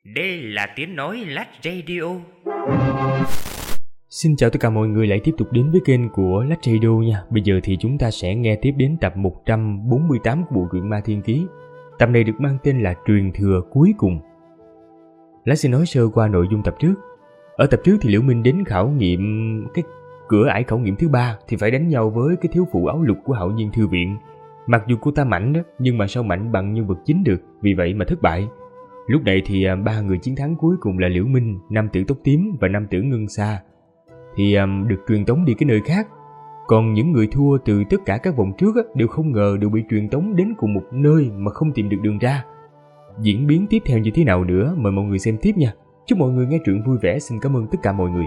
Đây là tiếng nói Lách Radio. Xin chào tất cả mọi người lại tiếp tục đến với kênh của Lách Radio nha. Bây giờ thì chúng ta sẽ nghe tiếp đến tập 148 của bộ truyện Ma Thiên Ký. Tập này được mang tên là Truyền Thừa Cuối Cùng. Lách sẽ nói sơ qua nội dung tập trước. Ở tập trước thì Liễu Minh đến khảo nghiệm cái cửa ải khảo nghiệm thứ 3 thì phải đánh nhau với cái thiếu phụ áo lục của Hạo Nhiên Thư Viện. Mặc dù cô ta mạnh đó, nhưng mà sao mạnh bằng nhân vật chính được, vì vậy mà thất bại. Lúc này thì ba người chiến thắng cuối cùng là Liễu Minh, nam tử tóc tím và nam tử Ngân Sa thì được truyền tống đi cái nơi khác. Còn những người thua từ tất cả các vòng trước đều không ngờ đều bị truyền tống đến cùng một nơi mà không tìm được đường ra. Diễn biến tiếp theo như thế nào nữa mời mọi người xem tiếp nha. Chúc mọi người nghe truyện vui vẻ. Xin cảm ơn tất cả mọi người.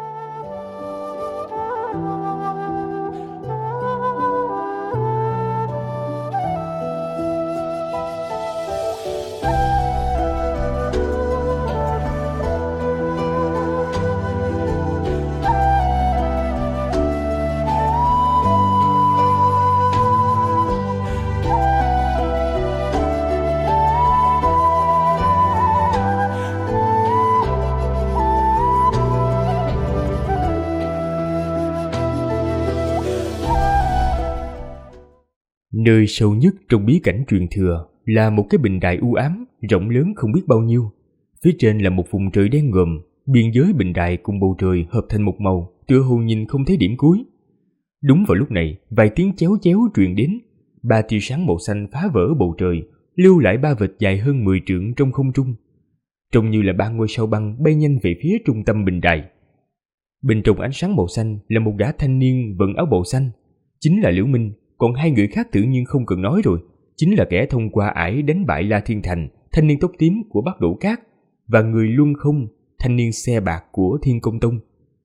Nơi sâu nhất trong bí cảnh truyền thừa là một cái bình đài u ám, rộng lớn không biết bao nhiêu. Phía trên là một vùng trời đen ngòm, biên giới bình đài cùng bầu trời hợp thành một màu, tựa hồ nhìn không thấy điểm cuối. Đúng vào lúc này, vài tiếng chéo chéo truyền đến, ba tia sáng màu xanh phá vỡ bầu trời, lưu lại ba vệt dài hơn 10 trượng trong không trung. Trông như là ba ngôi sao băng bay nhanh về phía trung tâm bình đài. Bên trong ánh sáng màu xanh là một gã thanh niên vận áo bào xanh, chính là Liễu Minh. Còn hai người khác tự nhiên không cần nói rồi, chính là kẻ thông qua ải đánh bại La Thiên Thành, thanh niên tóc tím của Bắc Đỗ Cát, và người Luân Không, thanh niên xe bạc của Thiên Công Tông.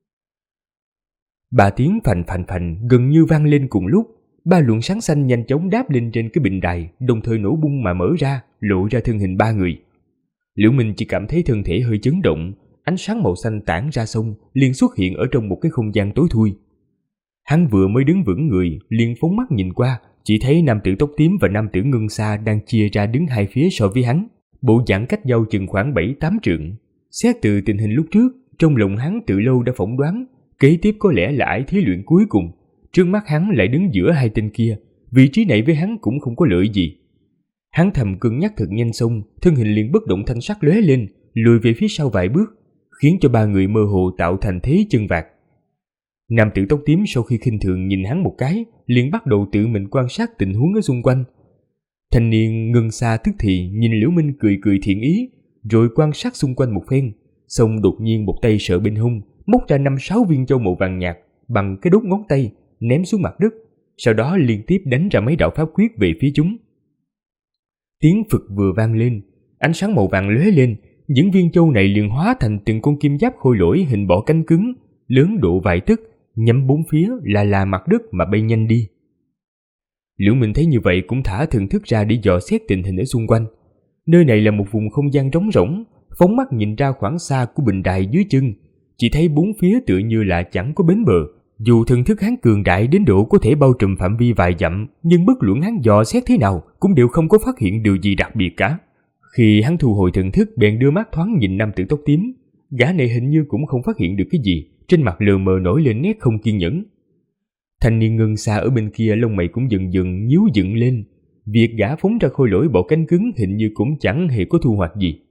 Ba tiếng phành phành phành gần như vang lên cùng lúc, ba luồng sáng xanh nhanh chóng đáp lên trên cái bình đài, đồng thời nổ bung mà mở ra, lộ ra thân hình ba người. Liễu Minh chỉ cảm thấy thân thể hơi chấn động, ánh sáng màu xanh tản ra xong, liền xuất hiện ở trong một cái không gian tối thui. Hắn vừa mới đứng vững người, liền phóng mắt nhìn qua, chỉ thấy nam tử tóc tím và nam tử Ngân Sa đang chia ra đứng hai phía so với hắn, bộ dạng cách nhau chừng khoảng 7-8 trượng. Xét từ tình hình lúc trước, trong lòng hắn từ lâu đã phỏng đoán, kế tiếp có lẽ là ải thí luyện cuối cùng. Trước mắt hắn lại đứng giữa hai tên kia, vị trí này với hắn cũng không có lợi gì. Hắn thầm cân nhắc thật nhanh xong, thân hình liền bất động thanh sắc lóe lên, lùi về phía sau vài bước, khiến cho ba người mơ hồ tạo thành thế chân vạc. Nam tử tóc tím sau khi khinh thường nhìn hắn một cái, liền bắt đầu tự mình quan sát tình huống ở xung quanh. Thanh niên Ngân Sa tức thì nhìn Liễu Minh cười cười thiện ý, rồi quan sát xung quanh một phen, xong đột nhiên một tay sờ bên hông, móc ra 5-6 viên châu màu vàng nhạt bằng cái đốt ngón tay, ném xuống mặt đất, sau đó liên tiếp đánh ra mấy đạo pháp quyết về phía chúng. Tiếng phực vừa vang lên, ánh sáng màu vàng lóe lên, những viên châu này liền hóa thành từng con kim giáp khôi lỗi hình bọ cánh cứng, lớn độ vài tấc, nhắm bốn phía là mặt đất mà bay nhanh đi. Liễu Minh thấy như vậy cũng thả thần thức ra để dò xét tình hình ở xung quanh. Nơi này là một vùng không gian trống rỗng, phóng mắt nhìn ra khoảng xa của bình đài dưới chân, chỉ thấy bốn phía tựa như là chẳng có bến bờ. Dù thần thức hắn cường đại đến độ có thể bao trùm phạm vi vài dặm, nhưng bất luận hắn dò xét thế nào cũng đều không có phát hiện điều gì đặc biệt cả. Khi hắn thu hồi thần thức, bèn đưa mắt thoáng nhìn nam tử tóc tím. Gã này hình như cũng không phát hiện được cái gì, trên mặt lờ mờ nổi lên nét không kiên nhẫn. Thanh niên Ngân Sa ở bên kia lông mày cũng dần dần nhíu dựng lên. Việc gã phóng ra khôi lỗi bọ cánh cứng hình như cũng chẳng hề có thu hoạch gì.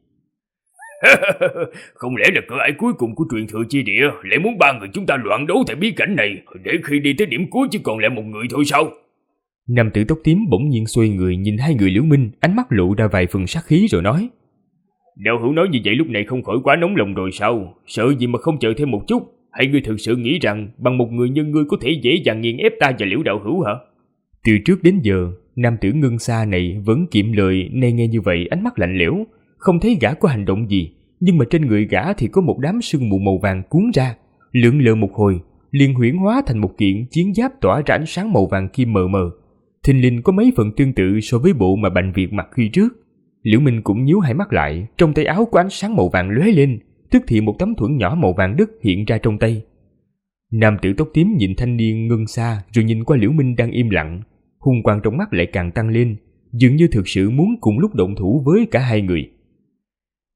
Không lẽ là cửa ải cuối cùng của truyền thừa chi địa lại muốn ba người chúng ta loạn đấu tại bí cảnh này, để khi đi tới điểm cuối chỉ còn lại một người thôi sao? Nam tử tóc tím bỗng nhiên xoay người nhìn hai người Liễu Minh, ánh mắt lộ ra vài phần sát khí rồi nói: Đạo hữu nói như vậy lúc này không khỏi quá nóng lòng rồi sao? Sợ gì mà không chờ thêm một chút? Hay ngươi thực sự nghĩ rằng bằng một người như ngươi có thể dễ dàng nghiền ép ta và Liễu đạo hữu hả? Từ trước đến giờ, nam tử Ngân Sa này vẫn kiệm lời, nay nghe như vậy ánh mắt lạnh lẽo, không thấy gã có hành động gì, nhưng mà trên người gã thì có một đám sương mù màu vàng cuốn ra, lượn lờ một hồi, liền huyễn hóa thành một kiện chiến giáp tỏa ra ánh sáng màu vàng kim mờ mờ. Thình lình có mấy phần tương tự so với bộ mà Bành Việt mặc khi trước. Liễu Minh cũng nhíu hai mắt lại, trong tay áo có ánh sáng màu vàng lóe lên, tức thì một tấm thuẫn nhỏ màu vàng đất hiện ra trong tay. Nam tử tóc tím nhìn thanh niên Ngân Sa rồi nhìn qua Liễu Minh đang im lặng, hung quang trong mắt lại càng tăng lên, dường như thực sự muốn cùng lúc động thủ với cả hai người.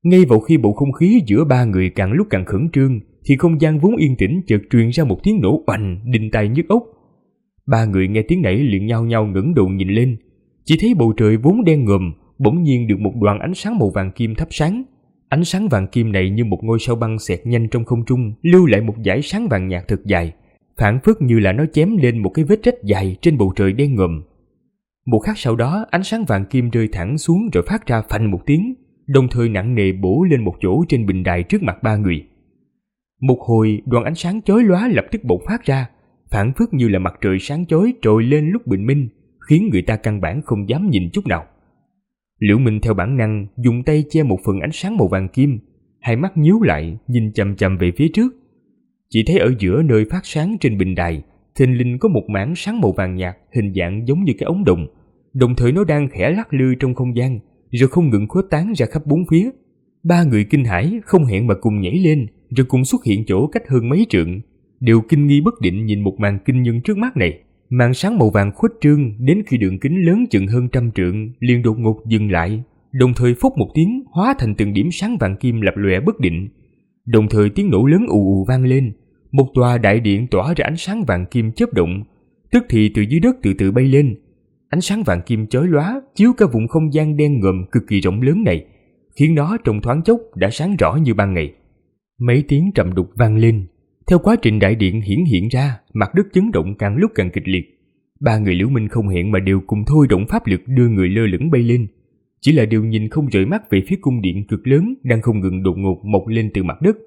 Ngay vào khi bầu không khí giữa ba người càng lúc càng khẩn trương, thì không gian vốn yên tĩnh chợt truyền ra một tiếng nổ oành đinh tai nhức óc. Ba người nghe tiếng nảy liền nhao nhao ngẩng đầu nhìn lên, chỉ thấy bầu trời vốn đen ngòm bỗng nhiên được một đoàn ánh sáng màu vàng kim thắp sáng. Ánh sáng vàng kim này như một ngôi sao băng xẹt nhanh trong không trung, lưu lại một dải sáng vàng nhạt thật dài, phảng phất như là nó chém lên một cái vết rách dài trên bầu trời đen ngòm. Một khắc sau đó, ánh sáng vàng kim rơi thẳng xuống rồi phát ra phanh một tiếng, đồng thời nặng nề bổ lên một chỗ trên bình đài trước mặt ba người. Một hồi, đoàn ánh sáng chói lóa lập tức bộc phát ra, phảng phất như là mặt trời sáng chói trồi lên lúc bình minh, khiến người ta căn bản không dám nhìn chút nào. Liễu Minh theo bản năng dùng tay che một phần ánh sáng màu vàng kim, hai mắt nhíu lại nhìn chằm chằm về phía trước. Chỉ thấy ở giữa nơi phát sáng trên bình đài, thình lình có một mảng sáng màu vàng nhạt hình dạng giống như cái ống đồng, đồng thời nó đang khẽ lắc lư trong không gian, rồi không ngừng khuếch tán ra khắp bốn phía. Ba người kinh hãi không hẹn mà cùng nhảy lên, rồi cùng xuất hiện chỗ cách hơn mấy trượng, đều kinh nghi bất định nhìn một màn kinh nhân trước mắt này. Màn sáng màu vàng khuếch trương đến khi đường kính lớn chừng hơn 100 trượng liền đột ngột dừng lại, đồng thời phốc một tiếng hóa thành từng điểm sáng vàng kim lập lòe bất định. Đồng thời tiếng nổ lớn ù ù vang lên, một tòa đại điện tỏa ra ánh sáng vàng kim chớp động, tức thì từ dưới đất từ từ bay lên. Ánh sáng vàng kim chói lóa chiếu cả vùng không gian đen ngòm cực kỳ rộng lớn này, khiến nó trong thoáng chốc đã sáng rõ như ban ngày. Mấy tiếng trầm đục vang lên. Theo quá trình đại điện hiển hiện ra, mặt đất chấn động càng lúc càng kịch liệt. Ba người Liễu Minh không hẹn mà đều cùng thôi động pháp lực đưa người lơ lửng bay lên, chỉ là đều nhìn không rời mắt về phía cung điện cực lớn đang không ngừng đột ngột mọc lên từ mặt đất.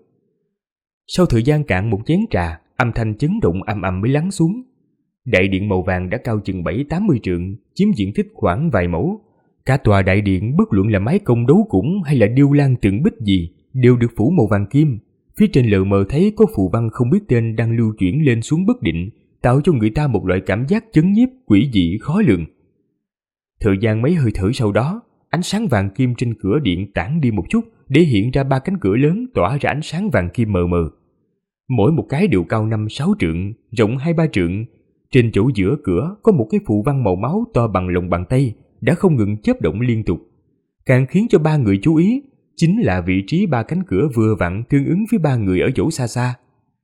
Sau thời gian cạn một chén trà, âm thanh chấn động ầm ầm mới lắng xuống. Đại điện màu vàng đã cao chừng 70-80 trượng, chiếm diện tích khoảng vài mẫu. Cả tòa đại điện bất luận là mái cong đấu cũng hay là điêu lan tượng bích gì đều được phủ màu vàng kim. Phía trên lờ mờ thấy có phù văn không biết tên đang lưu chuyển lên xuống bất định, tạo cho người ta một loại cảm giác chấn nhiếp quỷ dị khó lường. Thời gian mấy hơi thở sau đó, ánh sáng vàng kim trên cửa điện tản đi một chút để hiện ra 3 cánh cửa lớn tỏa ra ánh sáng vàng kim mờ mờ. Mỗi một cái đều cao 5-6 trượng, rộng 2-3 trượng. Trên chỗ giữa cửa có một cái phù văn màu máu to bằng lòng bàn tay đã không ngừng chớp động liên tục. Càng khiến cho ba người chú ý chính là vị trí 3 cánh cửa vừa vặn tương ứng với ba người ở chỗ xa xa.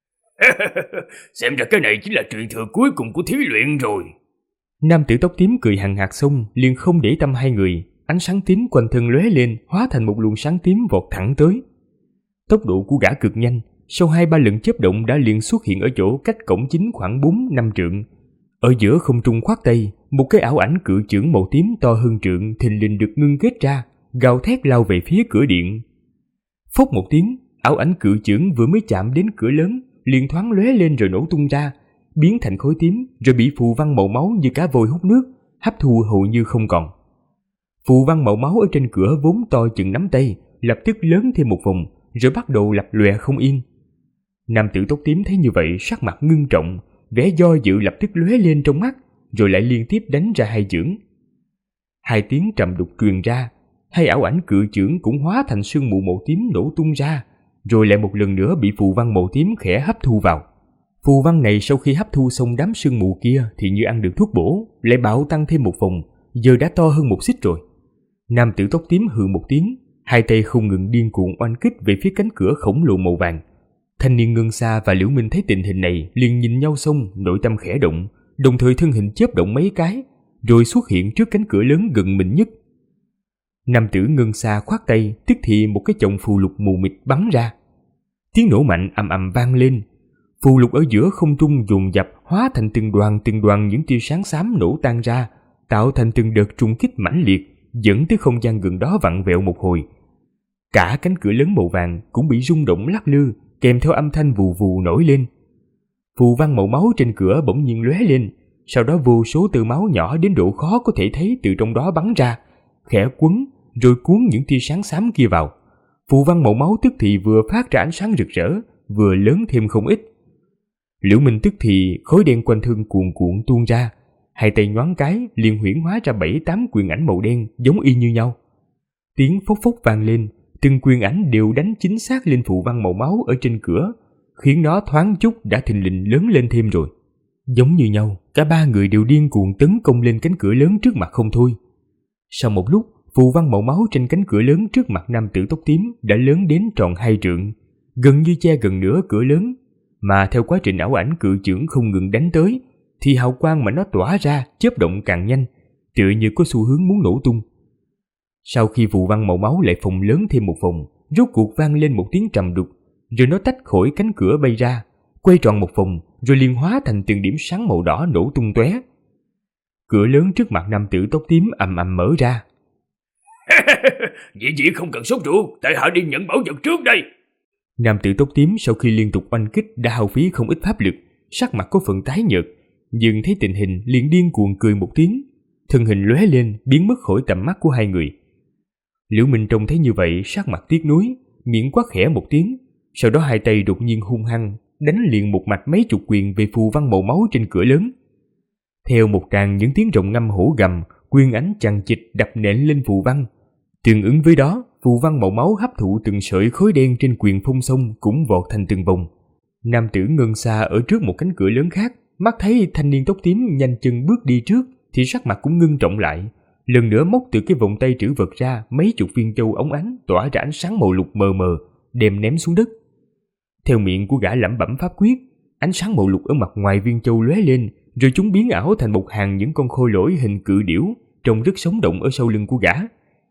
Xem ra cái này chính là truyền thừa cuối cùng của thí luyện rồi. Nam tử tóc tím cười hằng hạc xong liền không để tâm hai người, ánh sáng tím quanh thân lóe lên hóa thành một luồng sáng tím vọt thẳng tới. Tốc độ của gã cực nhanh, sau 2-3 lần chớp động đã liền xuất hiện ở chỗ cách cổng chính khoảng 4-5 trượng. Ở giữa không trung khoát tay, một cái ảo ảnh cự chưởng màu tím to hơn trượng thình lình được ngưng kết ra, gào thét lao về phía cửa điện. Phốc một tiếng, ảo ảnh cự chưởng vừa mới chạm đến cửa lớn liền thoáng lóe lên rồi nổ tung ra, biến thành khối tím rồi bị phù văn màu máu như cá vôi hút nước hấp thu hầu như không còn. Phù văn màu máu ở trên cửa vốn to chừng nắm tay lập tức lớn thêm một vòng rồi bắt đầu lập lòe không yên. Nam tử tóc tím thấy như vậy sắc mặt ngưng trọng, vẻ do dự lập tức lóe lên trong mắt, rồi lại liên tiếp đánh ra 2 chưởng. 2 tiếng trầm đục truyền ra, 2 ảo ảnh cự chưởng cũng hóa thành sương mù màu tím nổ tung ra, rồi lại một lần nữa bị phù văn màu tím khẽ hấp thu vào. Phù văn này sau khi hấp thu xong đám sương mù kia thì như ăn được thuốc bổ, lại bạo tăng thêm một vòng, giờ đã to hơn 1 xích rồi. Nam tử tóc tím hừ một tiếng, 2 tay không ngừng điên cuồng oanh kích về phía cánh cửa khổng lồ màu vàng. Thanh niên Ngân Sa và Liễu Minh thấy tình hình này liền nhìn nhau xong, nội tâm khẽ động, đồng thời thân hình chớp động mấy cái, rồi xuất hiện trước cánh cửa lớn gần mình nhất. Nam tử Ngân Sa khoát tay, tức thì một cái chồng phù lục mù mịt bắn ra. Tiếng nổ mạnh ầm ầm vang lên, phù lục ở giữa không trung dồn dập hóa thành từng đoàn những tia sáng xám nổ tan ra, tạo thành từng đợt trùng kích mãnh liệt, dẫn tới không gian gần đó vặn vẹo một hồi. Cả cánh cửa lớn màu vàng cũng bị rung động lắc lư, kèm theo âm thanh vù vù nổi lên. Phù văn màu máu trên cửa bỗng nhiên lóe lên, sau đó vô số tơ máu nhỏ đến độ khó có thể thấy từ trong đó bắn ra, khẽ quấn rồi cuốn những tia sáng xám kia vào. Phù văn màu máu tức thì vừa phát ra ánh sáng rực rỡ, vừa lớn thêm không ít. Liễu Minh tức thì khối đen quanh thân cuồn cuộn tuôn ra, 2 tay nhoáng cái liền huyễn hóa ra 7-8 quyền ảnh màu đen giống y như nhau. Tiếng phốc phốc vang lên, từng quyền ảnh đều đánh chính xác lên phù văn màu máu ở trên cửa, khiến nó thoáng chút đã thình lình lớn lên thêm rồi. Giống như nhau, cả 3 người đều điên cuồng tấn công lên cánh cửa lớn trước mặt không thôi. Sau một lúc, phù văn màu máu trên cánh cửa lớn trước mặt nam tử tóc tím đã lớn đến tròn 2 trượng, gần như che gần nửa cửa lớn, mà theo quá trình ảo ảnh cự chưởng không ngừng đánh tới, thì hào quang mà nó tỏa ra chớp động càng nhanh, tựa như có xu hướng muốn nổ tung. Sau khi phù văn màu máu lại phồng lớn thêm một vòng, rốt cuộc vang lên một tiếng trầm đục, rồi nó tách khỏi cánh cửa bay ra, quay tròn một vòng, rồi liền hóa thành từng điểm sáng màu đỏ nổ tung tóe. Cửa lớn trước mặt nam tử tóc tím ầm ầm mở ra. Vị diện không cần sốt ruột, tại hạ đi nhận bảo vật trước đây. Nam tử tóc tím sau khi liên tục oanh kích đã hao phí không ít pháp lực, sắc mặt có phần tái nhợt, nhưng thấy tình hình liền điên cuồng cười một tiếng, thân hình lóe lên biến mất khỏi tầm mắt của hai người. Liễu Minh trông thấy như vậy, sắc mặt tiếc nuối, miệng quát khẽ một tiếng, sau đó hai tay đột nhiên hung hăng đánh liền một mạch mấy chục quyền về phù văn màu máu trên cửa lớn. Theo một tràng những tiếng rồng ngâm hổ gầm, quyền ánh chằng chịt đập nện lên phù văn. Tương ứng với đó, phù văn màu máu hấp thụ từng sợi khói đen trên quyền phong sông cũng vọt thành từng vòng. Nam tử Ngân Sa ở trước một cánh cửa lớn khác, mắt thấy thanh niên tóc tím nhanh chân bước đi trước, thì sắc mặt cũng ngưng trọng lại. Lần nữa móc từ cái vòng tay trữ vật ra mấy chục viên châu óng ánh tỏa ra ánh sáng màu lục mờ mờ, đem ném xuống đất. Theo miệng của gã lẩm bẩm pháp quyết, ánh sáng màu lục ở mặt ngoài viên châu lóe lên, rồi chúng biến ảo thành một hàng những con khôi lỗi hình cự điểu, trông rất sống động ở sau lưng của gã.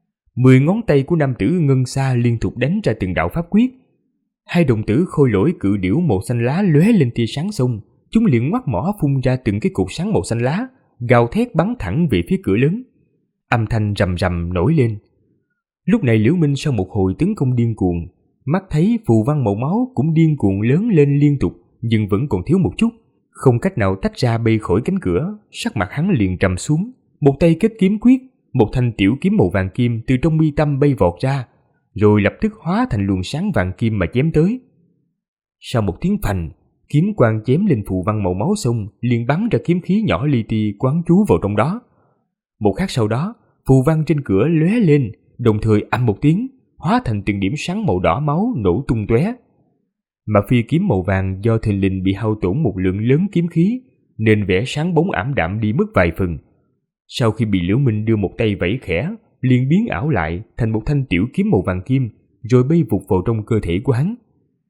10 ngón tay của nam tử Ngân Sa liên tục đánh ra từng đạo pháp quyết. Hai đồng tử khôi lỗi cự điểu màu xanh lá lóe lên tia sáng xong, chúng liền ngoác mỏ phun ra từng cái cột sáng màu xanh lá, gào thét bắn thẳng về phía cửa lớn. Âm thanh rầm rầm nổi lên. Lúc này Liễu Minh sau một hồi tấn công điên cuồng, mắt thấy phù văn màu máu cũng điên cuồng lớn lên liên tục, nhưng vẫn còn thiếu một chút, không cách nào tách ra bay khỏi cánh cửa. Sắc mặt hắn liền trầm xuống, một tay kết kiếm quyết, một thanh tiểu kiếm màu vàng kim từ trong mi tâm bay vọt ra, rồi lập tức hóa thành luồng sáng vàng kim mà chém tới. Sau một tiếng phành, kiếm quang chém lên phù văn màu máu xong, liền bắn ra kiếm khí nhỏ li ti quán trú vào trong đó. Một khắc sau đó, phù văn trên cửa lóe lên, đồng thời ầm một tiếng, hóa thành từng điểm sáng màu đỏ máu nổ tung tóe. Mà phi kiếm màu vàng do thình lình bị hao tổn một lượng lớn kiếm khí, nên vẻ sáng bóng ảm đạm đi mất vài phần. Sau khi bị Liễu Minh đưa một tay vẫy khẽ, liền biến ảo lại thành một thanh tiểu kiếm màu vàng kim, rồi bay vụt vào trong cơ thể của hắn.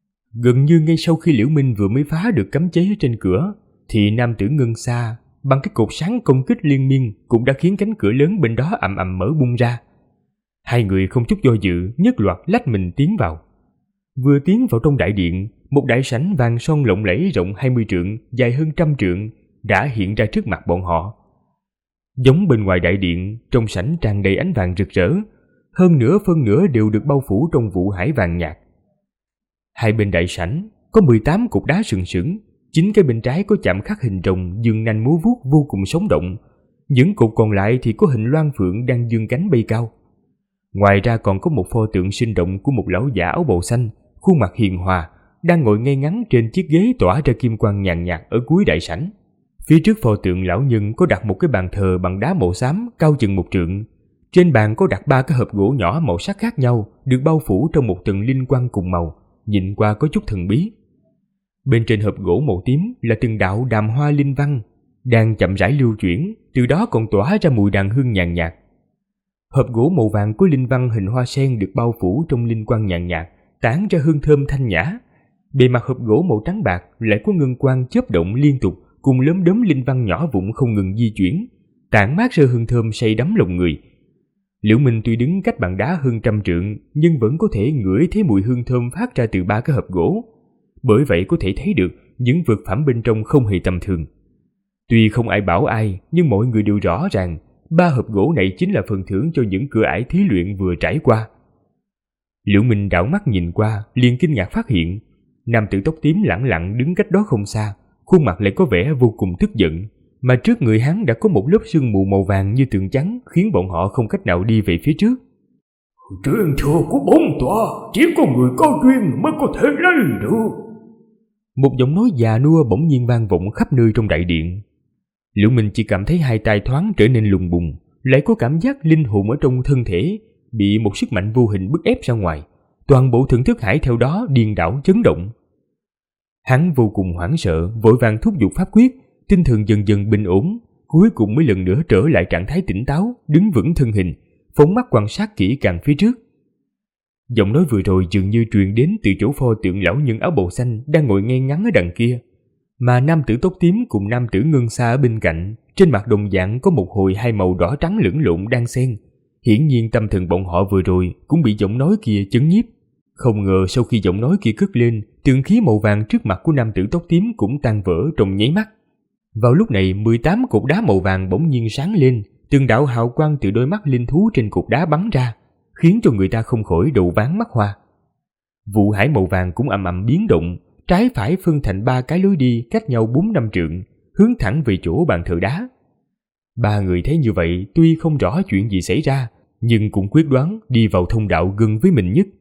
Gần như ngay sau khi Liễu Minh vừa mới phá được cấm chế trên cửa, thì nam tử Ngân Sa bằng cái cột sáng công kích liên miên cũng đã khiến cánh cửa lớn bên đó ầm ầm mở bung ra. Hai người không chút do dự, nhất loạt lách mình tiến vào. Vừa tiến vào trong đại điện, một đại sảnh vàng son lộng lẫy rộng 20 trượng, dài hơn 100 trượng đã hiện ra trước mặt bọn họ. Giống bên ngoài đại điện, trong sảnh tràn đầy ánh vàng rực rỡ, hơn nửa phân nửa đều được bao phủ trong vụ hải vàng nhạt. Hai bên đại sảnh có 18 cục đá sừng sững, 9 cái bên trái có chạm khắc hình rồng dương nanh múa vuốt vô cùng sống động, những cột còn lại thì có hình loan phượng đang dương cánh bay cao. Ngoài ra còn có một pho tượng sinh động của một lão giả áo bào xanh, khuôn mặt hiền hòa, đang ngồi ngay ngắn trên chiếc ghế tỏa ra kim quang nhàn nhạt ở cuối đại sảnh. Phía trước pho tượng lão nhân có đặt một cái bàn thờ bằng đá màu xám cao chừng 1 trượng. Trên bàn có đặt 3 cái hộp gỗ nhỏ màu sắc khác nhau, được bao phủ trong một tầng linh quang cùng màu, nhìn qua có chút thần bí. Bên trên hộp gỗ màu tím là từng đạo đàm hoa linh văn, đang chậm rãi lưu chuyển, từ đó còn tỏa ra mùi đàn hương nhàn nhạt. Hộp gỗ màu vàng của linh văn hình hoa sen được bao phủ trong linh quang nhàn nhạt, tản ra hương thơm thanh nhã. Bề mặt hộp gỗ màu trắng bạc lại có ngân quang chớp động liên tục, cùng lấm đốm linh văn nhỏ vụn không ngừng di chuyển, tản mát ra hương thơm say đắm lòng người. Liễu Minh tuy đứng cách bàn đá hơn 100 trượng, nhưng vẫn có thể ngửi thấy mùi hương thơm phát ra từ 3 cái hộp gỗ. Bởi vậy có thể thấy được những vật phẩm bên trong không hề tầm thường. Tuy không ai bảo ai, nhưng mọi người đều rõ ràng 3 hộp gỗ này chính là phần thưởng cho những cửa ải thí luyện vừa trải qua. Liễu Minh đảo mắt nhìn qua, liền kinh ngạc phát hiện nam tử tóc tím lẳng lặng đứng cách đó không xa, khuôn mặt lại có vẻ vô cùng tức giận, mà trước người hắn đã có một lớp sương mù màu vàng như tường trắng, khiến bọn họ không cách nào đi về phía trước. Truyền thừa của bổn tọa chỉ có người có duyên mới có thể lấy được. Một giọng nói già nua bỗng nhiên vang vọng khắp nơi trong đại điện. Liễu Minh chỉ cảm thấy hai tay thoáng trở nên lùng bùng, lại có cảm giác linh hồn ở trong thân thể bị một sức mạnh vô hình bức ép ra ngoài, toàn bộ thần thức hải theo đó điên đảo chấn động. Hắn vô cùng hoảng sợ, vội vàng thúc giục pháp quyết, tinh thần dần dần bình ổn, cuối cùng mới lần nữa trở lại trạng thái tỉnh táo, đứng vững thân hình, phóng mắt quan sát kỹ càng phía trước. Giọng nói vừa rồi dường như truyền đến từ chỗ pho tượng lão nhân áo bào xanh đang ngồi ngay ngắn ở đằng kia, mà nam tử tóc tím cùng nam tử ngân xa ở bên cạnh, trên mặt đồng dạng có một hồi hai màu đỏ trắng lẫn lộn đang xen. Hiển nhiên tâm thần bọn họ vừa rồi cũng bị giọng nói kia chấn nhiếp. Không ngờ sau khi giọng nói kia cất lên, tượng khí màu vàng trước mặt của nam tử tóc tím cũng tan vỡ trong nháy mắt. Vào lúc này 18 cột đá màu vàng bỗng nhiên sáng lên, từng đạo hào quang từ đôi mắt linh thú trên cột đá bắn ra, khiến cho người ta không khỏi đầu váng mắt hoa. Vụ hải màu vàng cũng ầm ầm biến động, trái phải phân thành 3 cái lối đi cách nhau 4-5 trượng, hướng thẳng về chỗ bàn thờ đá. Ba người thấy như vậy tuy không rõ chuyện gì xảy ra, nhưng cũng quyết đoán đi vào thông đạo gần với mình nhất.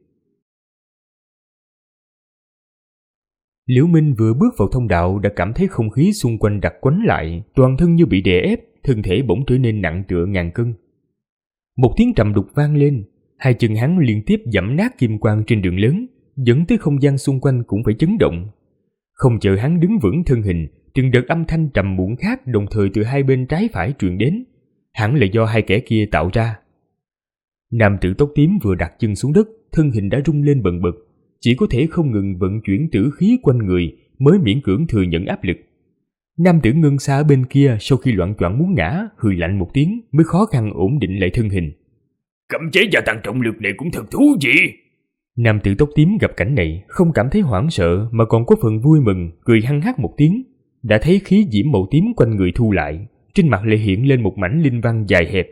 Liễu Minh vừa bước vào thông đạo đã cảm thấy không khí xung quanh đặc quánh lại, toàn thân như bị đè ép, thân thể bỗng trở nên nặng tựa ngàn cân. Một tiếng trầm đục vang lên, hai chân hắn liên tiếp giẫm nát kim quang trên đường lớn, dẫn tới không gian xung quanh cũng phải chấn động. Không chờ hắn đứng vững thân hình, từng đợt âm thanh trầm muộn khác đồng thời từ hai bên trái phải truyền đến, hẳn là do hai kẻ kia tạo ra. Nam tử tóc tím vừa đặt chân xuống đất, thân hình đã rung lên bần bật, chỉ có thể không ngừng vận chuyển tử khí quanh người mới miễn cưỡng thừa nhận áp lực. Nam tử ngân xa ở bên kia sau khi loạng choạng muốn ngã, hừ lạnh một tiếng mới khó khăn ổn định lại thân hình. Cấm chế gia tăng trọng lực này cũng thật thú vị. Nam tử tóc tím gặp cảnh này không cảm thấy hoảng sợ mà còn có phần vui mừng, cười hăng hắc một tiếng. Đã thấy khí diễm màu tím quanh người thu lại, trên mặt lại hiện lên một mảnh linh văn dài hẹp.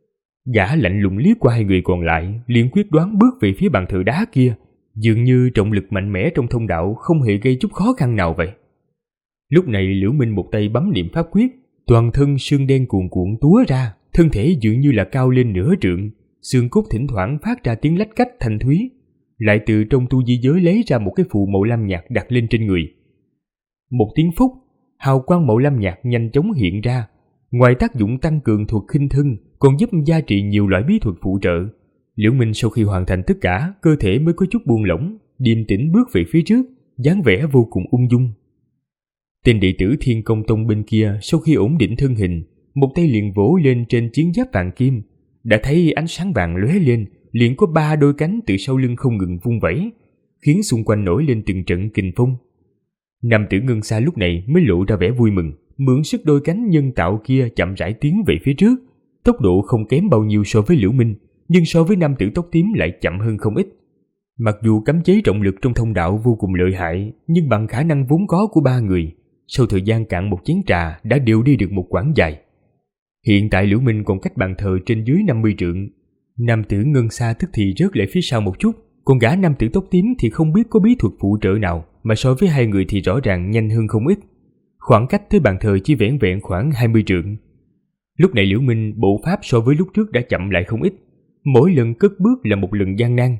Gã lạnh lùng liếc qua hai người còn lại, liền quyết đoán bước về phía bàn thờ đá kia, dường như trọng lực mạnh mẽ trong thông đạo không hề gây chút khó khăn nào vậy. Lúc này Liễu Minh một tay bấm niệm pháp quyết, toàn thân xương đen cuồn cuộn túa ra, thân thể dường như là cao lên nửa trượng, xương cốt thỉnh thoảng phát ra tiếng lách cách thanh thúy, lại từ trong tu di giới lấy ra một cái phù màu lam nhạt đặt lên trên người. Một tiếng phúc, hào quang màu lam nhạt nhanh chóng hiện ra, ngoài tác dụng tăng cường thuật khinh thân, còn giúp gia trị nhiều loại bí thuật phụ trợ. Liễu Minh sau khi hoàn thành tất cả, cơ thể mới có chút buông lỏng, điềm tĩnh bước về phía trước, dáng vẻ vô cùng ung dung. Tên đệ tử Thiên Công Tông bên kia sau khi ổn định thân hình, một tay liền vỗ lên trên chiến giáp vàng kim, đã thấy ánh sáng vàng lóe lên, liền có 3 đôi cánh từ sau lưng không ngừng vung vẩy, khiến xung quanh nổi lên từng trận kình phong. Nam tử ngân xa lúc này mới lộ ra vẻ vui mừng, mượn sức đôi cánh nhân tạo kia chậm rãi tiến về phía trước, tốc độ không kém bao nhiêu so với Liễu Minh, nhưng so với nam tử tóc tím lại chậm hơn không ít. Mặc dù cấm chế trọng lực trong thông đạo vô cùng lợi hại, nhưng bằng khả năng vốn có của ba người, sau thời gian cạn một chén trà đã đều đi được một quãng dài. Hiện tại Liễu Minh còn cách bàn thờ trên dưới 50 trượng. Nam tử ngân xa tức thì rớt lại phía sau một chút, còn gã nam tử tóc tím thì không biết có bí thuật phụ trợ nào, mà so với hai người thì rõ ràng nhanh hơn không ít. Khoảng cách tới bàn thờ chỉ vẻn vẹn khoảng 20 trượng. Lúc này Liễu Minh bộ pháp so với lúc trước đã chậm lại không ít, mỗi lần cất bước là một lần gian nan.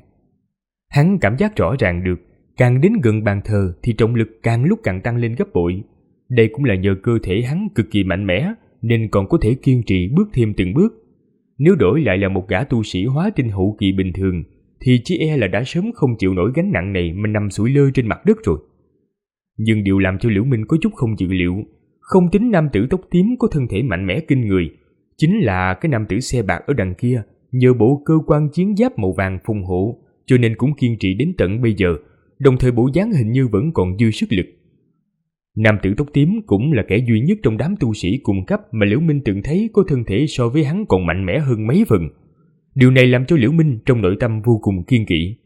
Hắn cảm giác rõ ràng được, càng đến gần bàn thờ thì trọng lực càng lúc càng tăng lên gấp bội. Đây cũng là nhờ cơ thể hắn cực kỳ mạnh mẽ, nên còn có thể kiên trì bước thêm từng bước. Nếu đổi lại là một gã tu sĩ hóa tinh hậu kỳ bình thường, thì chỉ e là đã sớm không chịu nổi gánh nặng này mà nằm sủi lơ trên mặt đất rồi. Nhưng điều làm cho Liễu Minh có chút không dự liệu, không tính nam tử tóc tím có thân thể mạnh mẽ kinh người, chính là cái nam tử xe bạc ở đằng kia, nhờ bộ cơ quan chiến giáp màu vàng phù hộ, cho nên cũng kiên trì đến tận bây giờ, đồng thời bộ dáng hình như vẫn còn dư sức lực. Nam tử tóc tím cũng là kẻ duy nhất trong đám tu sĩ cùng cấp mà Liễu Minh từng thấy có thân thể so với hắn còn mạnh mẽ hơn mấy phần. Điều này làm cho Liễu Minh trong nội tâm vô cùng kiên kỵ.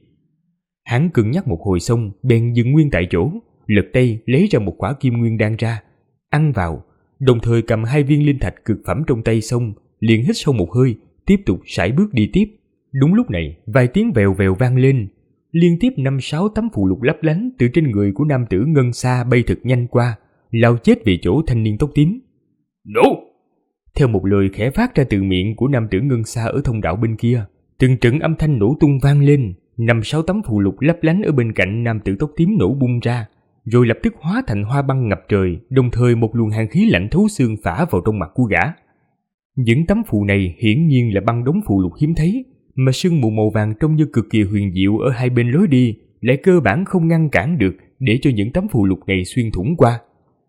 Hắn cân nhắc một hồi xong, bèn dừng nguyên tại chỗ, lật tay lấy ra một quả kim nguyên đan ra, ăn vào, đồng thời cầm 2 viên linh thạch cực phẩm trong tay xong, liền hít sâu một hơi, tiếp tục sải bước đi tiếp. Đúng lúc này, vài tiếng vèo vèo vang lên, liên tiếp 5-6 tấm phù lục lấp lánh từ trên người của nam tử ngân xa bay thật nhanh qua, lao chết về chỗ thanh niên tóc tím. Nổ! Theo một lời khẽ phát ra từ miệng của nam tử ngân xa ở thông đạo bên kia, từng trận âm thanh nổ tung vang lên, 5-6 tấm phù lục lấp lánh ở bên cạnh nam tử tóc tím nổ bung ra, rồi lập tức hóa thành hoa băng ngập trời, đồng thời một luồng hàn khí lạnh thấu xương phả vào trong mặt của gã. Những tấm phù này hiển nhiên là băng đống phù lục hiếm thấy, mà sương mù màu vàng trông như cực kỳ huyền diệu ở hai bên lối đi lại cơ bản không ngăn cản được để cho những tấm phù lục này xuyên thủng qua.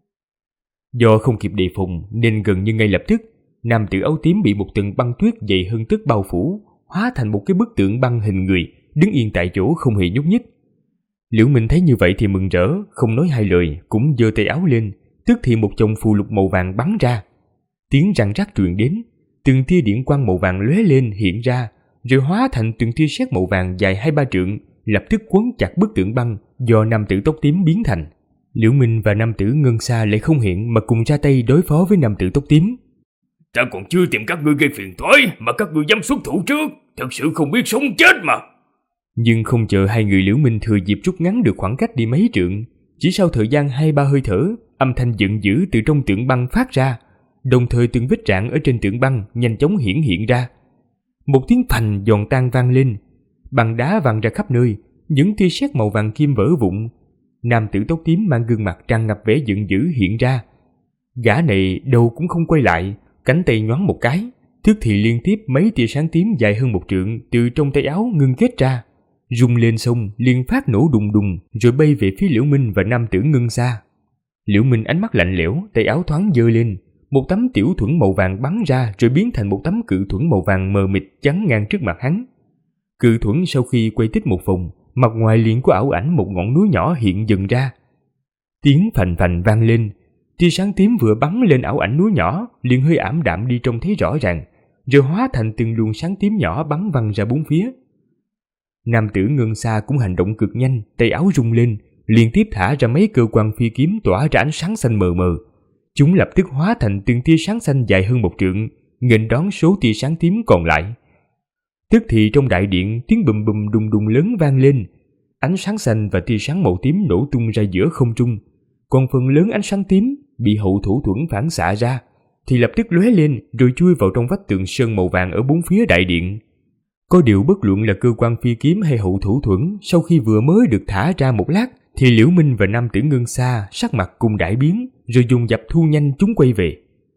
Do không kịp đề phòng nên gần như ngay lập tức, nam tử áo tím bị một tầng băng tuyết dày hơn tức bao phủ, hóa thành một cái bức tượng băng hình người, đứng yên tại chỗ không hề nhúc nhích. Liễu Minh thấy như vậy thì mừng rỡ, không nói hai lời, cũng giơ tay áo lên, tức thì một chồng phù lục màu vàng bắn ra. Tiếng răng rắc truyền đến, từng tia điện quang màu vàng lóe lên hiện ra, rồi hóa thành từng tia sét màu vàng dài 2-3 trượng, lập tức quấn chặt bức tượng băng do nam tử tóc tím biến thành. Liễu Minh và nam tử Ngân Sa lại không hẹn mà cùng ra tay đối phó với nam tử tóc tím. Ta còn chưa tìm các ngươi gây phiền toái mà các ngươi dám xuất thủ trước, thật sự không biết sống chết mà. Nhưng không chờ hai người Liễu Minh thừa dịp rút ngắn được khoảng cách đi mấy trượng, chỉ sau thời gian 2-3 hơi thở, âm thanh giận dữ từ trong tượng băng phát ra, đồng thời từng vết rạn ở trên tượng băng nhanh chóng hiển hiện ra. Một tiếng phành giòn tan vang lên, băng đá văng ra khắp nơi, những tia sét màu vàng kim vỡ vụn. Nam tử tóc tím mang gương mặt tràn ngập vẻ giận dữ hiện ra. Gã này đầu cũng không quay lại, cánh tay nhoáng một cái, tức thì liên tiếp mấy tia sáng tím dài hơn 1 trượng từ trong tay áo ngưng kết ra, rung lên xong liền phát nổ đùng đùng, rồi bay về phía Liễu Minh và nam tử Ngân Sa. Liễu Minh ánh mắt lạnh lẽo, tay áo thoáng giơ lên, một tấm tiểu thuẫn màu vàng bắn ra rồi biến thành một tấm cự thuẫn màu vàng mờ mịt chắn ngang trước mặt hắn. Cự thuẫn sau khi quay tích một vòng, mặt ngoài liền có ảo ảnh một ngọn núi nhỏ hiện dần ra. Tiếng phành phành vang lên, tia sáng tím vừa bắn lên ảo ảnh núi nhỏ liền hơi ảm đạm đi trông thấy rõ ràng, rồi hóa thành từng luồng sáng tím nhỏ bắn văng ra bốn phía. Nam tử Ngân Sa cũng hành động cực nhanh, tay áo rung lên, liên tiếp thả ra mấy cơ quan phi kiếm tỏa ra ánh sáng xanh mờ mờ. Chúng lập tức hóa thành từng tia sáng xanh dài hơn 1 trượng, nghênh đón số tia sáng tím còn lại. Tức thì trong đại điện tiếng bùm bùm đùng đùng lớn vang lên, ánh sáng xanh và tia sáng màu tím nổ tung ra giữa không trung, còn phần lớn ánh sáng tím bị hậu thủ thuẫn phản xạ ra thì lập tức lóe lên rồi chui vào trong vách tường sơn màu vàng ở bốn phía đại điện. Có điều bất luận là cơ quan phi kiếm hay hậu thủ thuẫn, sau khi vừa mới được thả ra một lát thì Liễu Minh và nam tử Ngân Sa sắc mặt cùng đại biến, rồi dùng dập thu nhanh chúng quay về.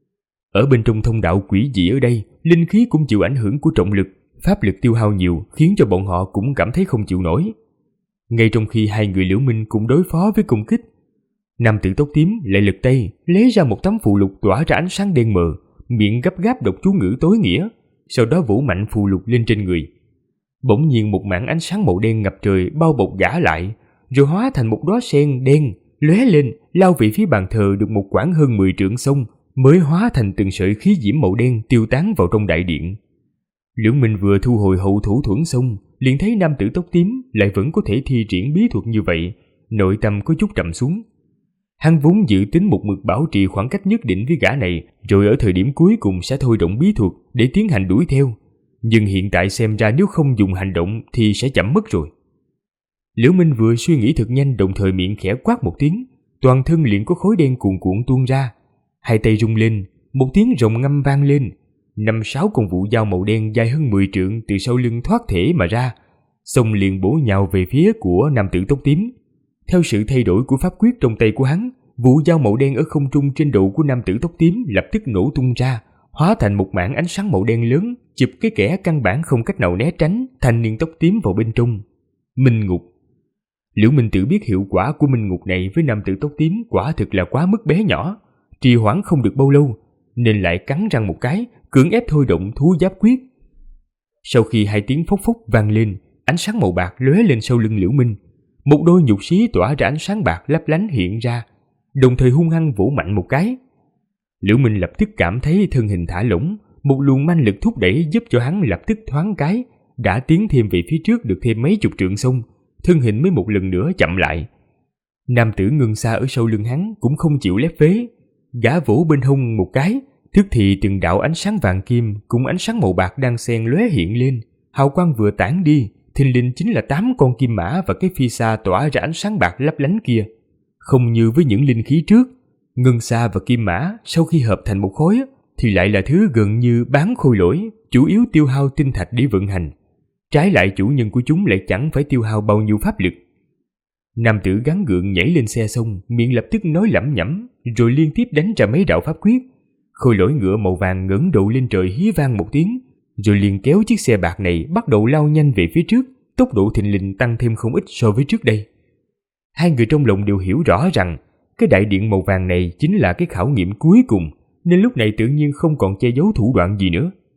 Ở bên trong thông đạo quỷ dị ở đây, linh khí cũng chịu ảnh hưởng của trọng lực, pháp lực tiêu hao nhiều khiến cho bọn họ cũng cảm thấy không chịu nổi. Ngay trong khi hai người Liễu Minh cùng đối phó với công kích, nam tử tóc tím lại lật tay lấy ra một tấm phù lục tỏa ra ánh sáng đen mờ, miệng gấp gáp đọc chú ngữ tối nghĩa, sau đó vỗ mạnh phù lục lên trên người. Bỗng nhiên một mảng ánh sáng màu đen ngập trời bao bọc gã lại, rồi hóa thành một đóa sen đen lóe lên lao về phía bàn thờ được một quãng hơn 10 trượng xong, mới hóa thành từng sợi khí diễm màu đen tiêu tán vào trong đại điện. Liễu Minh vừa thu hồi hậu thủ thuẫn xong, liền thấy nam tử tóc tím lại vẫn có thể thi triển bí thuật như vậy, nội tâm có chút trầm xuống. Hắn vốn dự tính một mực bảo trì khoảng cách nhất định với gã này, rồi ở thời điểm cuối cùng sẽ thôi động bí thuật để tiến hành đuổi theo. Nhưng hiện tại xem ra nếu không dùng hành động thì sẽ chậm mất rồi. Liễu Minh vừa suy nghĩ thật nhanh, đồng thời miệng khẽ quát một tiếng, toàn thân liền có khói đen cuồn cuộn tuôn ra. Hai tay rung lên, một tiếng rồng ngâm vang lên, 5-6 con vũ dao màu đen dài hơn 10 trượng từ sau lưng thoát thể mà ra, xong liền bổ nhào về phía của nam tử tóc tím. Theo sự thay đổi của pháp quyết trong tay của hắn, vũ dao màu đen ở không trung trên đầu của nam tử tóc tím lập tức nổ tung ra, hóa thành một mảng ánh sáng màu đen lớn, chụp cái kẻ căn bản không cách nào né tránh thanh niên tóc tím vào bên trong. Minh ngục. Liễu Minh tự biết hiệu quả của minh ngục này với nam tử tóc tím quả thực là quá mức bé nhỏ, trì hoãn không được bao lâu, nên lại cắn răng một cái, cưỡng ép thôi động thú giáp quyết. Sau khi 2 tiếng phốc phốc vang lên, ánh sáng màu bạc lóe lên sau lưng Liễu Minh, một đôi nhục xí tỏa ra ánh sáng bạc lấp lánh hiện ra, đồng thời hung hăng vỗ mạnh một cái. Liễu Minh lập tức cảm thấy thân hình thả lỏng, một luồng manh lực thúc đẩy giúp cho hắn lập tức thoáng cái đã tiến thêm về phía trước được thêm mấy chục trượng xong, thân hình mới một lần nữa chậm lại. Nam tử Ngân Sa ở sau lưng hắn cũng không chịu lép vế, gã vỗ bên hông một cái, tức thì từng đạo ánh sáng vàng kim cùng ánh sáng màu bạc đang xen lóe hiện lên, hào quang vừa tản đi, thình lình chính là 8 con kim mã và cái phi sa tỏa ra ánh sáng bạc lấp lánh kia. Không như với những linh khí trước, ngân sa và kim mã sau khi hợp thành một khối thì lại là thứ gần như bán khôi lỗi, chủ yếu tiêu hao tinh thạch để vận hành. Trái lại chủ nhân của chúng lại chẳng phải tiêu hao bao nhiêu pháp lực. Nam tử gắng gượng nhảy lên xe xong, miệng lập tức nói lẩm nhẩm, rồi liên tiếp đánh ra mấy đạo pháp quyết. Khôi lỗi ngựa màu vàng ngẩng đầu lên trời hí vang một tiếng, rồi liền kéo chiếc xe bạc này bắt đầu lao nhanh về phía trước, tốc độ thình lình tăng thêm không ít so với trước đây. Hai người trong lòng đều hiểu rõ rằng cái đại điện màu vàng này chính là cái khảo nghiệm cuối cùng, nên lúc này tự nhiên không còn che giấu thủ đoạn gì nữa.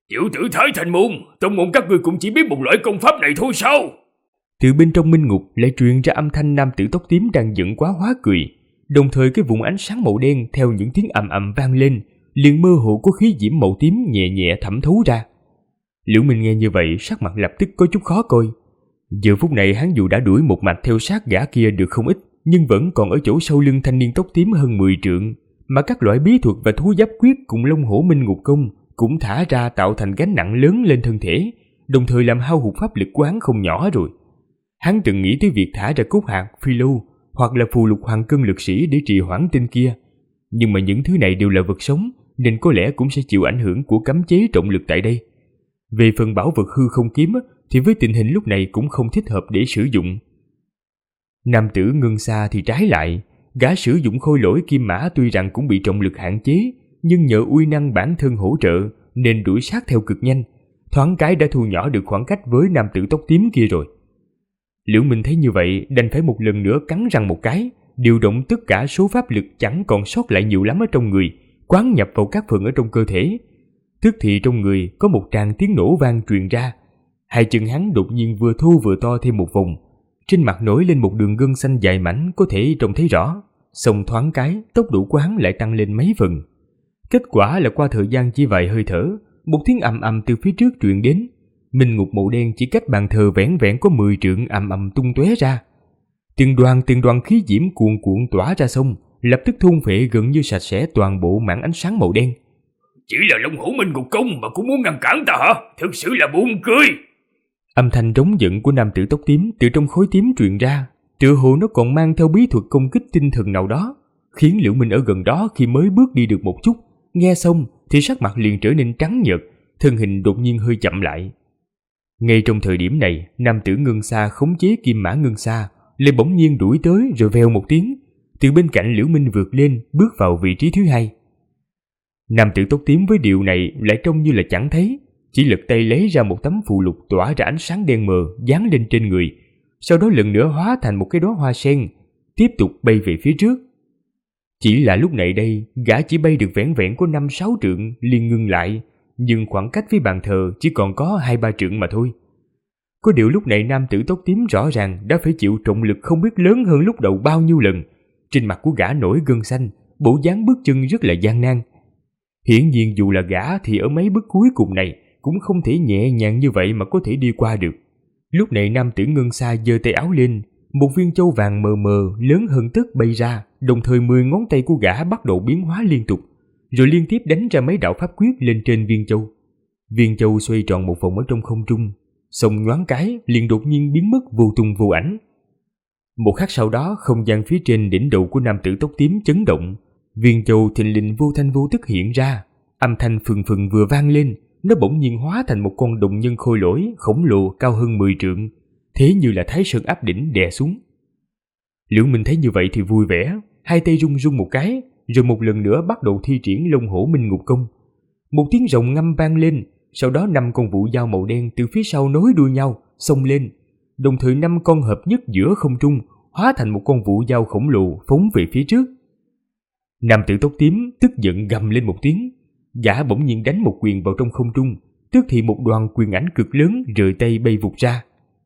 Tiểu tử Thái Thành Môn, trong môn các ngươi cũng chỉ biết một loại công pháp này thôi sao? Từ bên trong minh ngục lại truyền ra âm thanh nam tử tóc tím đang giận quá hóa cười. Đồng thời cái vùng ánh sáng màu đen theo những tiếng ầm ầm vang lên, liền mơ hồ có khí diễm màu tím nhẹ nhẹ thẩm thấu ra. Liễu Minh nghe như vậy, sắc mặt lập tức có chút khó coi. Giờ phút này hắn dù đã đuổi một mạch theo sát gã kia được không ít, nhưng vẫn còn ở chỗ sau lưng thanh niên tóc tím hơn 10 trượng, mà các loại bí thuật và thú giáp quyết cùng Long Hổ Minh Ngục Công cũng thả ra tạo thành gánh nặng lớn lên thân thể, đồng thời làm hao hụt pháp lực của hắn không nhỏ rồi. Hắn từng nghĩ tới việc thả ra cốt hạt, phi lưu hoặc là phù lục hoàng cân lực sĩ để trì hoãn tên kia, nhưng mà những thứ này đều là vật sống nên có lẽ cũng sẽ chịu ảnh hưởng của cấm chế trọng lực tại đây. Về phần bảo vật hư không kiếm thì với tình hình lúc này cũng không thích hợp để sử dụng. Nam tử Ngân Sa thì trái lại, gã sử dụng khôi lỗi kim mã tuy rằng cũng bị trọng lực hạn chế, nhưng nhờ uy năng bản thân hỗ trợ nên đuổi sát theo cực nhanh, thoáng cái đã thu nhỏ được khoảng cách với nam tử tóc tím kia rồi. Liễu Minh thấy như vậy đành phải một lần nữa cắn răng một cái, điều động tất cả số pháp lực chẳng còn sót lại nhiều lắm ở trong người, quán nhập vào các phần ở trong cơ thể. Tức thì trong người có một tràng tiếng nổ vang truyền ra, hai chân hắn đột nhiên vừa thu vừa to thêm một vòng, trên mặt nổi lên một đường gân xanh dài mảnh có thể trông thấy rõ, xong thoáng cái tốc độ của hắn lại tăng lên mấy phần. Kết quả là qua thời gian chỉ vài hơi thở, một tiếng ầm ầm từ phía trước truyền đến, minh ngục màu đen chỉ cách bàn thờ vẻn vẹn có 10 trượng ầm ầm tung tóe ra. Từng đoàn khí diễm cuồn cuộn tỏa ra xong, lập tức thôn phệ gần như sạch sẽ toàn bộ mảng ánh sáng màu đen. Chỉ là Long Hổ Minh Ngục Công mà cũng muốn ngăn cản ta hả? Thực sự là buồn cười. Âm thanh trống giận của nam tử tóc tím từ trong khối tím truyền ra, tựa hồ nó còn mang theo bí thuật công kích tinh thần nào đó, khiến Liễu Minh ở gần đó khi mới bước đi được một chút, nghe xong thì sắc mặt liền trở nên trắng nhợt, thân hình đột nhiên hơi chậm lại. Ngay trong thời điểm này, nam tử Ngân Sa khống chế kim mã Ngân Sa lại bỗng nhiên đuổi tới, rồi vèo một tiếng, từ bên cạnh Liễu Minh vượt lên, bước vào vị trí thứ hai. Nam tử tóc tím với điều này lại trông như là chẳng thấy, chỉ lật tay lấy ra một tấm phù lục tỏa ra ánh sáng đen mờ dán lên trên người, sau đó lần nữa hóa thành một cái đóa hoa sen, tiếp tục bay về phía trước. Chỉ là lúc này đây, gã chỉ bay được vẻn vẹn có 5-6 trượng liền ngừng lại, nhưng khoảng cách với bàn thờ chỉ còn có 2-3 trượng mà thôi. Có điều lúc này nam tử tóc tím rõ ràng đã phải chịu trọng lực không biết lớn hơn lúc đầu bao nhiêu lần, trên mặt của gã nổi gân xanh, bộ dáng bước chân rất là gian nan. Hiển nhiên dù là gã thì ở mấy bước cuối cùng này cũng không thể nhẹ nhàng như vậy mà có thể đi qua được. Lúc này nam tử Ngân Sa giơ tay áo lên, một viên châu vàng mờ mờ lớn hơn tấc bay ra, đồng thời 10 ngón tay của gã bắt đầu biến hóa liên tục, rồi liên tiếp đánh ra mấy đạo pháp quyết lên trên viên châu. Viên châu xoay tròn một vòng ở trong không trung, xong nhoáng cái liền đột nhiên biến mất vô tung vô ảnh. Một khắc sau đó, không gian phía trên đỉnh đầu của nam tử tóc tím chấn động, viên châu thình lình vô thanh vô tức hiện ra, âm thanh phừng phừng vừa vang lên, nó bỗng nhiên hóa thành một con đồng nhân khôi lỗi khổng lồ cao hơn 10 trượng, thế như là Thái Sơn áp đỉnh đè xuống. Liễu Minh thấy như vậy thì vui vẻ, hai tay rung rung một cái, rồi một lần nữa bắt đầu thi triển Long Hổ Minh Ngục Công. Một tiếng rồng ngâm vang lên, sau đó 5 con vũ dao màu đen từ phía sau nối đuôi nhau xông lên, đồng thời 5 con hợp nhất giữa không trung, hóa thành một con vũ dao khổng lồ phóng về phía trước. Nam tử tóc tím tức giận gầm lên một tiếng, gã bỗng nhiên đánh một quyền vào trong không trung, tức thì một đoàn quyền ảnh cực lớn rời tay bay vụt ra.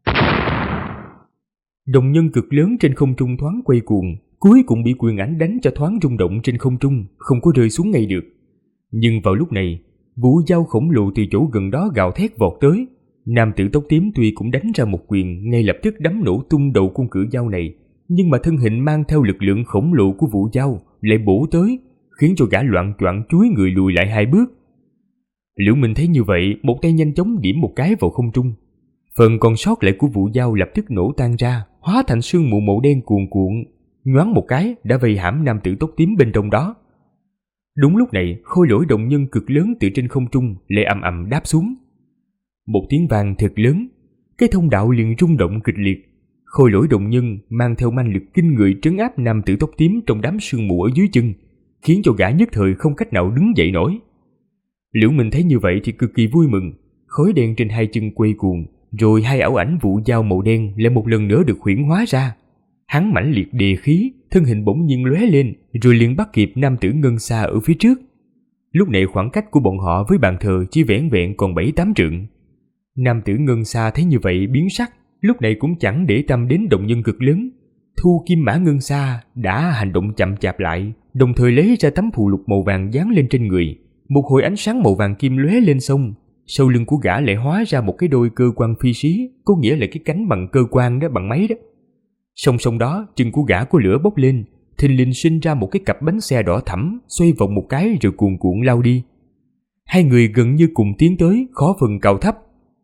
Đồng nhân cực lớn trên không trung thoáng quay cuồng, cuối cùng bị quyền ảnh đánh cho thoáng rung động trên không trung, không có rơi xuống ngay được. Nhưng vào lúc này, vũ dao khổng lồ từ chỗ gần đó gào thét vọt tới. Nam tử tóc tím tuy cũng đánh ra một quyền, ngay lập tức đấm nổ tung đầu con cự dao này, nhưng mà thân hình mang theo lực lượng khổng lồ của vũ dao lại bổ tới, khiến cho gã loạng choạng chúi người lùi lại 2 bước. Liễu Minh thấy như vậy, một tay nhanh chóng điểm một cái vào không trung. Phần còn sót lại của vũ dao lập tức nổ tan ra, hóa thành sương mù màu đen cuồn cuộn, nhoáng một cái đã vây hãm nam tử tóc tím bên trong đó. Đúng lúc này, khôi lỗi đồng nhân cực lớn từ trên không trung lại ầm ầm đáp xuống. Một tiếng vang thật lớn, cái thông đạo liền rung động kịch liệt. Khôi lỗi đồng nhân mang theo manh lực kinh người trấn áp nam tử tóc tím trong đám sương mù ở dưới chân, khiến cho gã nhất thời không cách nào đứng dậy nổi. Liễu Minh thấy như vậy thì cực kỳ vui mừng, khói đen trên hai chân quay cuồng, rồi 2 ảo ảnh vũ dao màu đen lại một lần nữa được huyễn hóa ra. Hắn mãnh liệt đề khí, thân hình bỗng nhiên lóe lên, rồi liền bắt kịp nam tử Ngân Sa ở phía trước. Lúc này khoảng cách của bọn họ với bàn thờ chỉ vẻn vẹn còn 7-8 trượng. Nam tử Ngân Sa thấy như vậy biến sắc, lúc này cũng chẳng để tâm đến động nhân cực lớn. Thu Kim Mã Ngân Sa đã hành động chậm chạp lại, đồng thời lấy ra tấm phù lục màu vàng dán lên trên người. Một hồi ánh sáng màu vàng kim lóe lên xong, sau lưng của gã lại hóa ra một cái đôi cơ quan phi xí, có nghĩa là cái cánh bằng cơ quan đó, bằng máy đó. Song song đó, chân của gã có lửa bốc lên, thình lình sinh ra một cái cặp bánh xe đỏ thẫm, xoay vòng một cái rồi cuồn cuộn lao đi. Hai người gần như cùng tiến tới, khó phần cao thấp.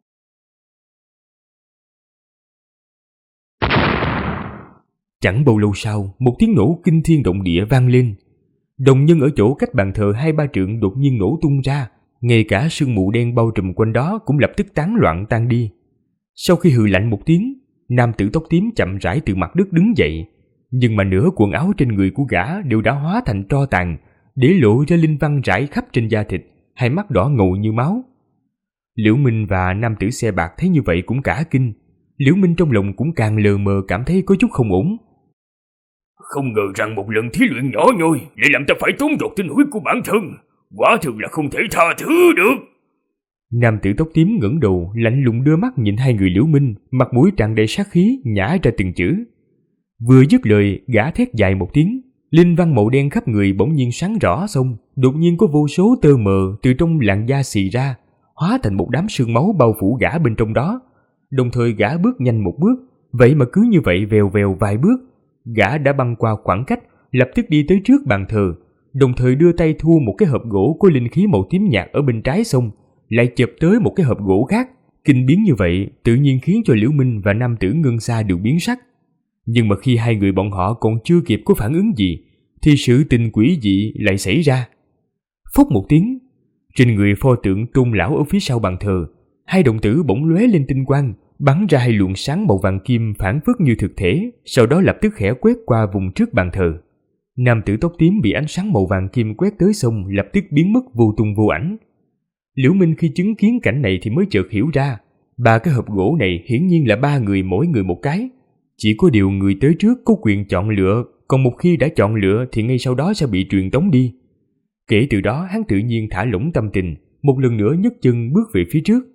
Chẳng bao lâu sau, một tiếng nổ kinh thiên động địa vang lên. Đồng nhân ở chỗ cách bàn thờ 2-3 trượng đột nhiên nổ tung ra, ngay cả sương mù đen bao trùm quanh đó cũng lập tức tán loạn tan đi. Sau khi hừ lạnh một tiếng, nam tử tóc tím chậm rãi từ mặt đất đứng dậy, nhưng mà nửa quần áo trên người của gã đều đã hóa thành tro tàn, để lộ ra linh văn rải khắp trên da thịt, hai mắt đỏ ngầu như máu. Liễu Minh và nam tử xe bạc thấy như vậy cũng cả kinh. Liễu Minh trong lòng cũng càng lờ mờ cảm thấy có chút không ổn. Không ngờ rằng một lần thí luyện nhỏ nhoi lại làm ta phải tốn dột tinh huyết của bản thân, quả thực là không thể tha thứ được. Nam tử tóc tím ngẩng đầu lạnh lùng đưa mắt nhìn hai người Liễu Minh, mặt mũi tràn đầy sát khí, nhả ra từng chữ. Vừa dứt lời, gã thét dài một tiếng, linh văn màu đen khắp người bỗng nhiên sáng rõ xong, đột nhiên có vô số tơ mờ từ trong làn da xì ra, hóa thành một đám sương máu bao phủ gã bên trong đó. Đồng thời gã bước nhanh một bước, vậy mà cứ như vậy vèo vèo vài bước, gã đã băng qua khoảng cách, lập tức đi tới trước bàn thờ, đồng thời đưa tay thu một cái hộp gỗ có linh khí màu tím nhạt ở bên trái xong, lại chộp tới một cái hộp gỗ khác. Kinh biến như vậy tự nhiên khiến cho Liễu Minh và nam tử Ngân Sa đều biến sắc. Nhưng mà khi hai người bọn họ còn chưa kịp có phản ứng gì, thì sự tình quỷ dị lại xảy ra. Phốc một tiếng, trên người pho tượng Tôn lão ở phía sau bàn thờ, hai đồng tử bỗng lóe lên tinh quang, bắn ra hai luồng sáng màu vàng kim phản phất như thực thể, sau đó lập tức khẽ quét qua vùng trước bàn thờ. Nam tử tóc tím bị ánh sáng màu vàng kim quét tới xong lập tức biến mất vô tung vô ảnh. Liễu Minh khi chứng kiến cảnh này thì mới chợt hiểu ra, ba cái hộp gỗ này hiển nhiên là ba người mỗi người một cái. Chỉ có điều người tới trước có quyền chọn lựa, còn một khi đã chọn lựa thì ngay sau đó sẽ bị truyền tống đi. Kể từ đó hắn tự nhiên thả lỏng tâm tình, một lần nữa nhấc chân bước về phía trước.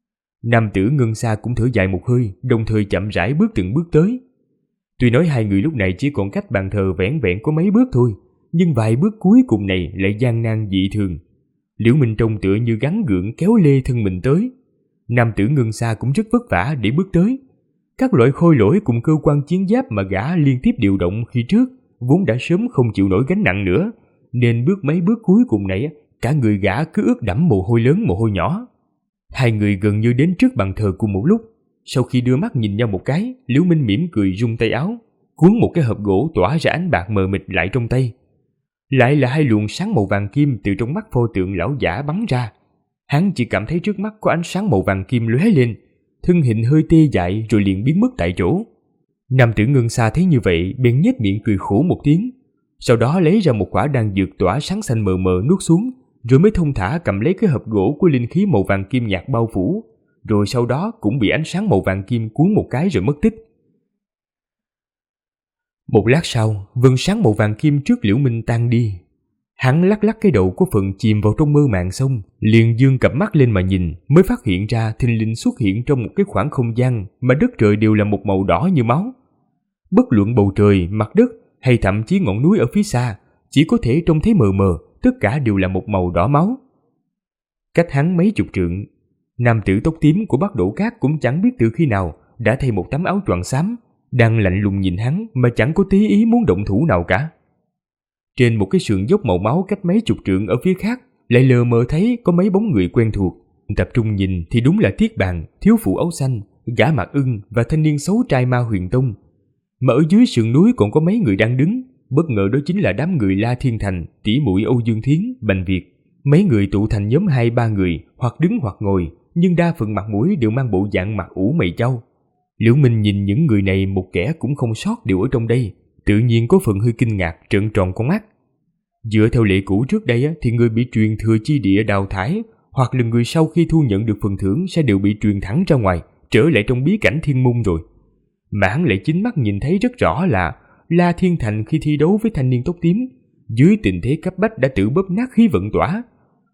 Nam tử Ngân Sa cũng thở dài một hơi, đồng thời chậm rãi bước từng bước tới. Tuy nói hai người lúc này chỉ còn cách bàn thờ vẻn vẹn có mấy bước thôi, nhưng vài bước cuối cùng này lại gian nan dị thường. Liễu Minh trông tựa như gắng gượng kéo lê thân mình tới. Nam tử Ngân Sa cũng rất vất vả để bước tới. Các loại khôi lỗi cùng cơ quan chiến giáp mà gã liên tiếp điều động khi trước vốn đã sớm không chịu nổi gánh nặng nữa, nên bước mấy bước cuối cùng này cả người gã cứ ướt đẫm mồ hôi lớn mồ hôi nhỏ. Hai người gần như đến trước bàn thờ cùng một lúc. Sau khi đưa mắt nhìn nhau một cái, Liễu Minh mỉm cười rung tay áo, cuốn một cái hộp gỗ tỏa ra ánh bạc mờ mịt lại trong tay. Lại là hai luồng sáng màu vàng kim từ trong mắt pho tượng lão giả bắn ra. Hắn chỉ cảm thấy trước mắt có ánh sáng màu vàng kim lóe lên, thân hình hơi tê dại rồi liền biến mất tại chỗ. Nam tử Ngân Sa thấy như vậy bèn nhếch miệng cười khổ một tiếng, sau đó lấy ra một quả đan dược tỏa sáng xanh mờ mờ nuốt xuống, rồi mới thông thả cầm lấy cái hộp gỗ của linh khí màu vàng kim nhạt bao phủ, rồi sau đó cũng bị ánh sáng màu vàng kim cuốn một cái rồi mất tích. Một lát sau, vầng sáng màu vàng kim trước Liễu Minh tan đi. Hắn lắc lắc cái đầu có phần chìm vào trong mơ màng xong, liền dương cặp mắt lên mà nhìn, mới phát hiện ra thình lình xuất hiện trong một cái khoảng không gian mà đất trời đều là một màu đỏ như máu. Bất luận bầu trời, mặt đất hay thậm chí ngọn núi ở phía xa, chỉ có thể trông thấy mờ mờ, tất cả đều là một màu đỏ máu. Cách hắn mấy chục trượng, nam tử tóc tím của Bắc Đổ Cát cũng chẳng biết từ khi nào đã thay một tấm áo choàng xám, đang lạnh lùng nhìn hắn mà chẳng có tí ý muốn động thủ nào cả. Trên một cái sườn dốc màu máu cách mấy chục trượng ở phía khác, lại lờ mờ thấy có mấy bóng người quen thuộc. Tập trung nhìn thì đúng là Thiết Bàn, thiếu phụ áo xanh, gã Mạc Ưng và thanh niên xấu trai Ma Huyền Tông. Mà ở dưới sườn núi còn có mấy người đang đứng, bất ngờ đó chính là đám người La Thiên Thành, tỷ muội Âu Dương Thiến, Bành Việt. Mấy người tụ thành nhóm 2-3 người, hoặc đứng hoặc ngồi, nhưng đa phần mặt mũi đều mang bộ dạng mặt ủ mày chau. Liễu Minh nhìn những người này một kẻ cũng không sót đều ở trong đây, tự nhiên có phần hơi kinh ngạc, trợn tròn con mắt. Dựa theo lệ cũ trước đây thì người bị truyền thừa chi địa đào thải, hoặc là người sau khi thu nhận được phần thưởng sẽ đều bị truyền thẳng ra ngoài, trở lại trong bí cảnh thiên môn rồi. Mà hắn lại chính mắt nhìn thấy rất rõ là La Thiên Thành khi thi đấu với thanh niên tóc tím, dưới tình thế cấp bách đã tự bóp nát khí vận tỏa,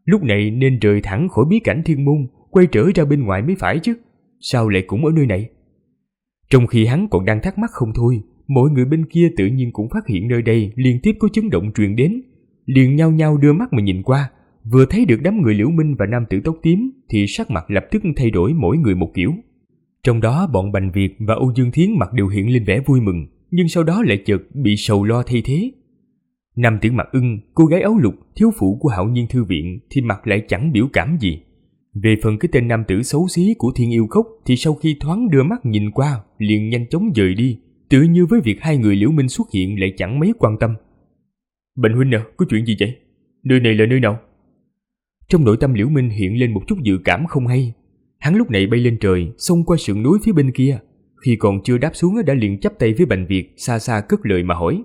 Lúc này nên rời thẳng khỏi bí cảnh thiên môn, quay trở ra bên ngoài mới phải chứ. Sao lại cũng ở nơi này? Trong khi hắn còn đang thắc mắc không thôi, mọi người bên kia tự nhiên cũng phát hiện nơi đây liên tiếp có chấn động truyền đến, liền nhao nhao đưa mắt mà nhìn qua. Vừa thấy được đám người Liễu Minh và nam tử tóc tím thì sắc mặt lập tức thay đổi mỗi người một kiểu. Trong đó bọn Bành Việt và Âu Dương Thiến mặt đều hiện lên vẻ vui mừng, nhưng sau đó lại chợt bị sầu lo thay thế. Nam tử Mặc Ưng, cô gái áo lục, thiếu phụ của Hạo Nhiên Thư Viện thì mặt lại chẳng biểu cảm gì. Về phần cái tên nam tử xấu xí của Thiên Yêu Cốc thì sau khi thoáng đưa mắt nhìn qua liền nhanh chóng dời đi, tự như với việc hai người Liễu Minh xuất hiện lại chẳng mấy quan tâm. Bành huynh à, có chuyện gì vậy? Nơi này là nơi nào? Trong nội tâm Liễu Minh hiện lên một chút dự cảm không hay. Hắn lúc này bay lên trời, xông qua sườn núi phía bên kia. Khi còn chưa đáp xuống đã liền chắp tay với Bành Việt, xa xa cất lời mà hỏi.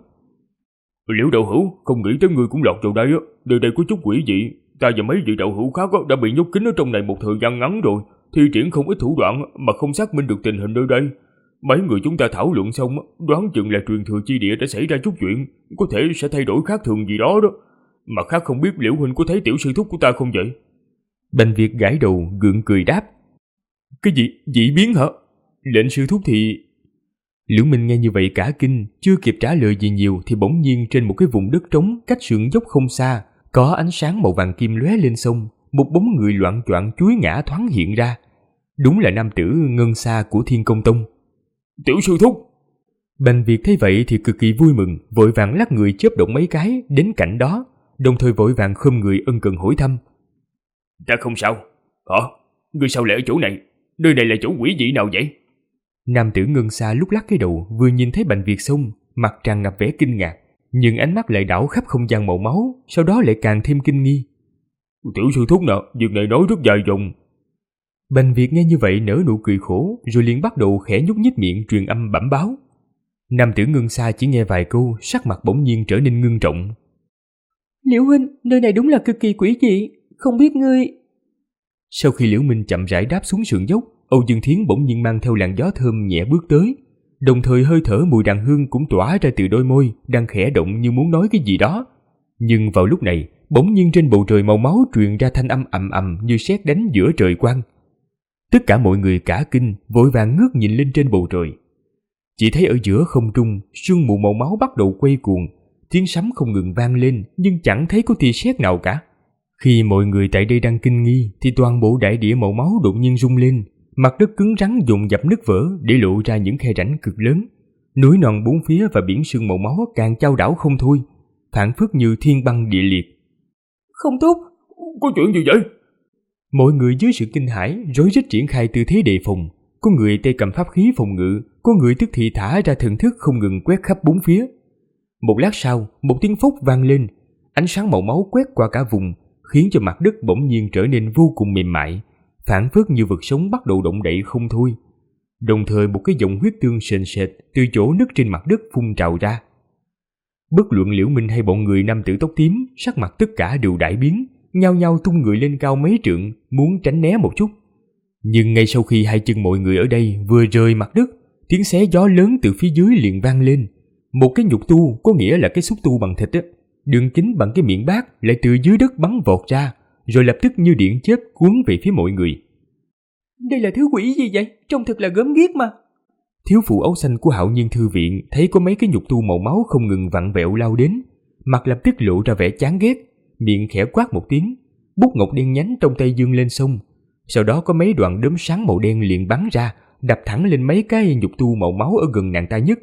Liễu đạo hữu, không nghĩ tới ngươi cũng lọt vào đây á. Nơi đây có chút quỷ dị. Ta và mấy vị đạo hữu khác đã bị nhốt kín ở trong này một thời gian ngắn rồi, thi triển không ít thủ đoạn mà không xác minh được tình hình nơi đây. Mấy người chúng ta thảo luận xong, đoán chừng là truyền thừa chi địa đã xảy ra chút chuyện, có thể sẽ thay đổi khác thường gì đó đó. Mà khác không biết Liễu huynh có thấy tiểu sư thúc của ta không vậy? Bành Việt gãi đầu gượng cười đáp. Cái gì? Dị biến hả? Lệnh sư thúc thì... Liễu Minh nghe như vậy cả kinh, chưa kịp trả lời gì nhiều thì bỗng nhiên trên một cái vùng đất trống cách sườn dốc không xa, có ánh sáng màu vàng kim lóe lên sông, một bóng người loạng choạng chuối ngã thoáng hiện ra. Đúng là nam tử Ngân Sa của Thiên Công Tông. Tiểu sư thúc! Bành Việt thấy vậy thì cực kỳ vui mừng, vội vàng lắc người chớp động mấy cái đến cạnh đó, đồng thời vội vàng khom người ân cần hỏi thăm. Ta không sao. Hả? Ngươi sao lại ở chỗ này? Nơi này là chỗ quỷ dị nào vậy? Nam tử Ngân Sa lúc lắc cái đầu, vừa nhìn thấy Bành Việt xông, mặt tràn ngập vẻ kinh ngạc, nhưng ánh mắt lại đảo khắp không gian màu máu, sau đó lại càng thêm kinh nghi. Tiểu sư thúc nè, việc này nói rất dài dòng. Bành Việt nghe như vậy nở nụ cười khổ, rồi liền bắt đầu khẽ nhúc nhích miệng truyền âm bẩm báo. Nam tử Ngân Sa chỉ nghe vài câu, sắc mặt bỗng nhiên trở nên ngưng trọng. Liễu huynh, nơi này đúng là cực kỳ quỷ dị, không biết ngươi... Sau khi Liễu Minh chậm rãi đáp xuống sườn dốc, Âu Dương Thiến bỗng nhiên mang theo làn gió thơm nhẹ bước tới, đồng thời hơi thở mùi đàn hương cũng tỏa ra từ đôi môi, đang khẽ động như muốn nói cái gì đó. Nhưng vào lúc này, bỗng nhiên trên bầu trời màu máu truyền ra thanh âm ầm ầm như sét đánh giữa trời quang. Tất cả mọi người cả kinh, vội vàng ngước nhìn lên trên bầu trời. Chỉ thấy ở giữa không trung, sương mù màu máu bắt đầu quay cuồng, tiếng sấm không ngừng vang lên, nhưng chẳng thấy có tia sét nào cả. Khi mọi người tại đây đang kinh nghi, thì toàn bộ đại địa màu máu đột nhiên rung lên, mặt đất cứng rắn dồn dập nứt vỡ để lộ ra những khe rãnh cực lớn. Núi non bốn phía và biển sương màu máu càng chao đảo không thôi, phảng phất như thiên băng địa liệt. Không tốt, có chuyện gì vậy? Mọi người dưới sự kinh hãi rối rít triển khai tư thế đề phòng. Có người tay cầm pháp khí phòng ngự, có người tức thì thả ra thần thức không ngừng quét khắp bốn phía. Một lát sau, một tiếng phốc vang lên, ánh sáng màu máu quét qua cả vùng, khiến cho mặt đất bỗng nhiên trở nên vô cùng mềm mại, phảng phất như vật sống bắt đầu động đậy không thôi. Đồng thời một cái dòng huyết tương sền sệt từ chỗ nứt trên mặt đất phun trào ra. Bất luận Liễu Minh hay bọn người nam tử tóc tím, sắc mặt tất cả đều đại biến, nhao nhao tung người lên cao mấy trượng, muốn tránh né một chút. Nhưng ngay sau khi hai chân mọi người ở đây vừa rời mặt đất, tiếng xé gió lớn từ phía dưới liền vang lên. Một cái nhục tu, có nghĩa là cái xúc tu bằng thịt á, đường kính bằng cái miệng bát, lại từ dưới đất bắn vọt ra, rồi lập tức như điện chớp cuốn về phía mọi người. Đây là thứ quỷ gì vậy? Trông thật là gớm ghiếc mà. Thiếu phụ áo xanh của Hạo Nhiên Thư Viện thấy có mấy cái nhục tu màu máu không ngừng vặn vẹo lao đến, mặt lập tức lộ ra vẻ chán ghét, miệng khẽ quát một tiếng, bút ngọc đen nhánh trong tay giương lên sông. Sau đó có mấy đoạn đốm sáng màu đen liền bắn ra, đập thẳng lên mấy cái nhục tu màu máu ở gần nàng ta nhất.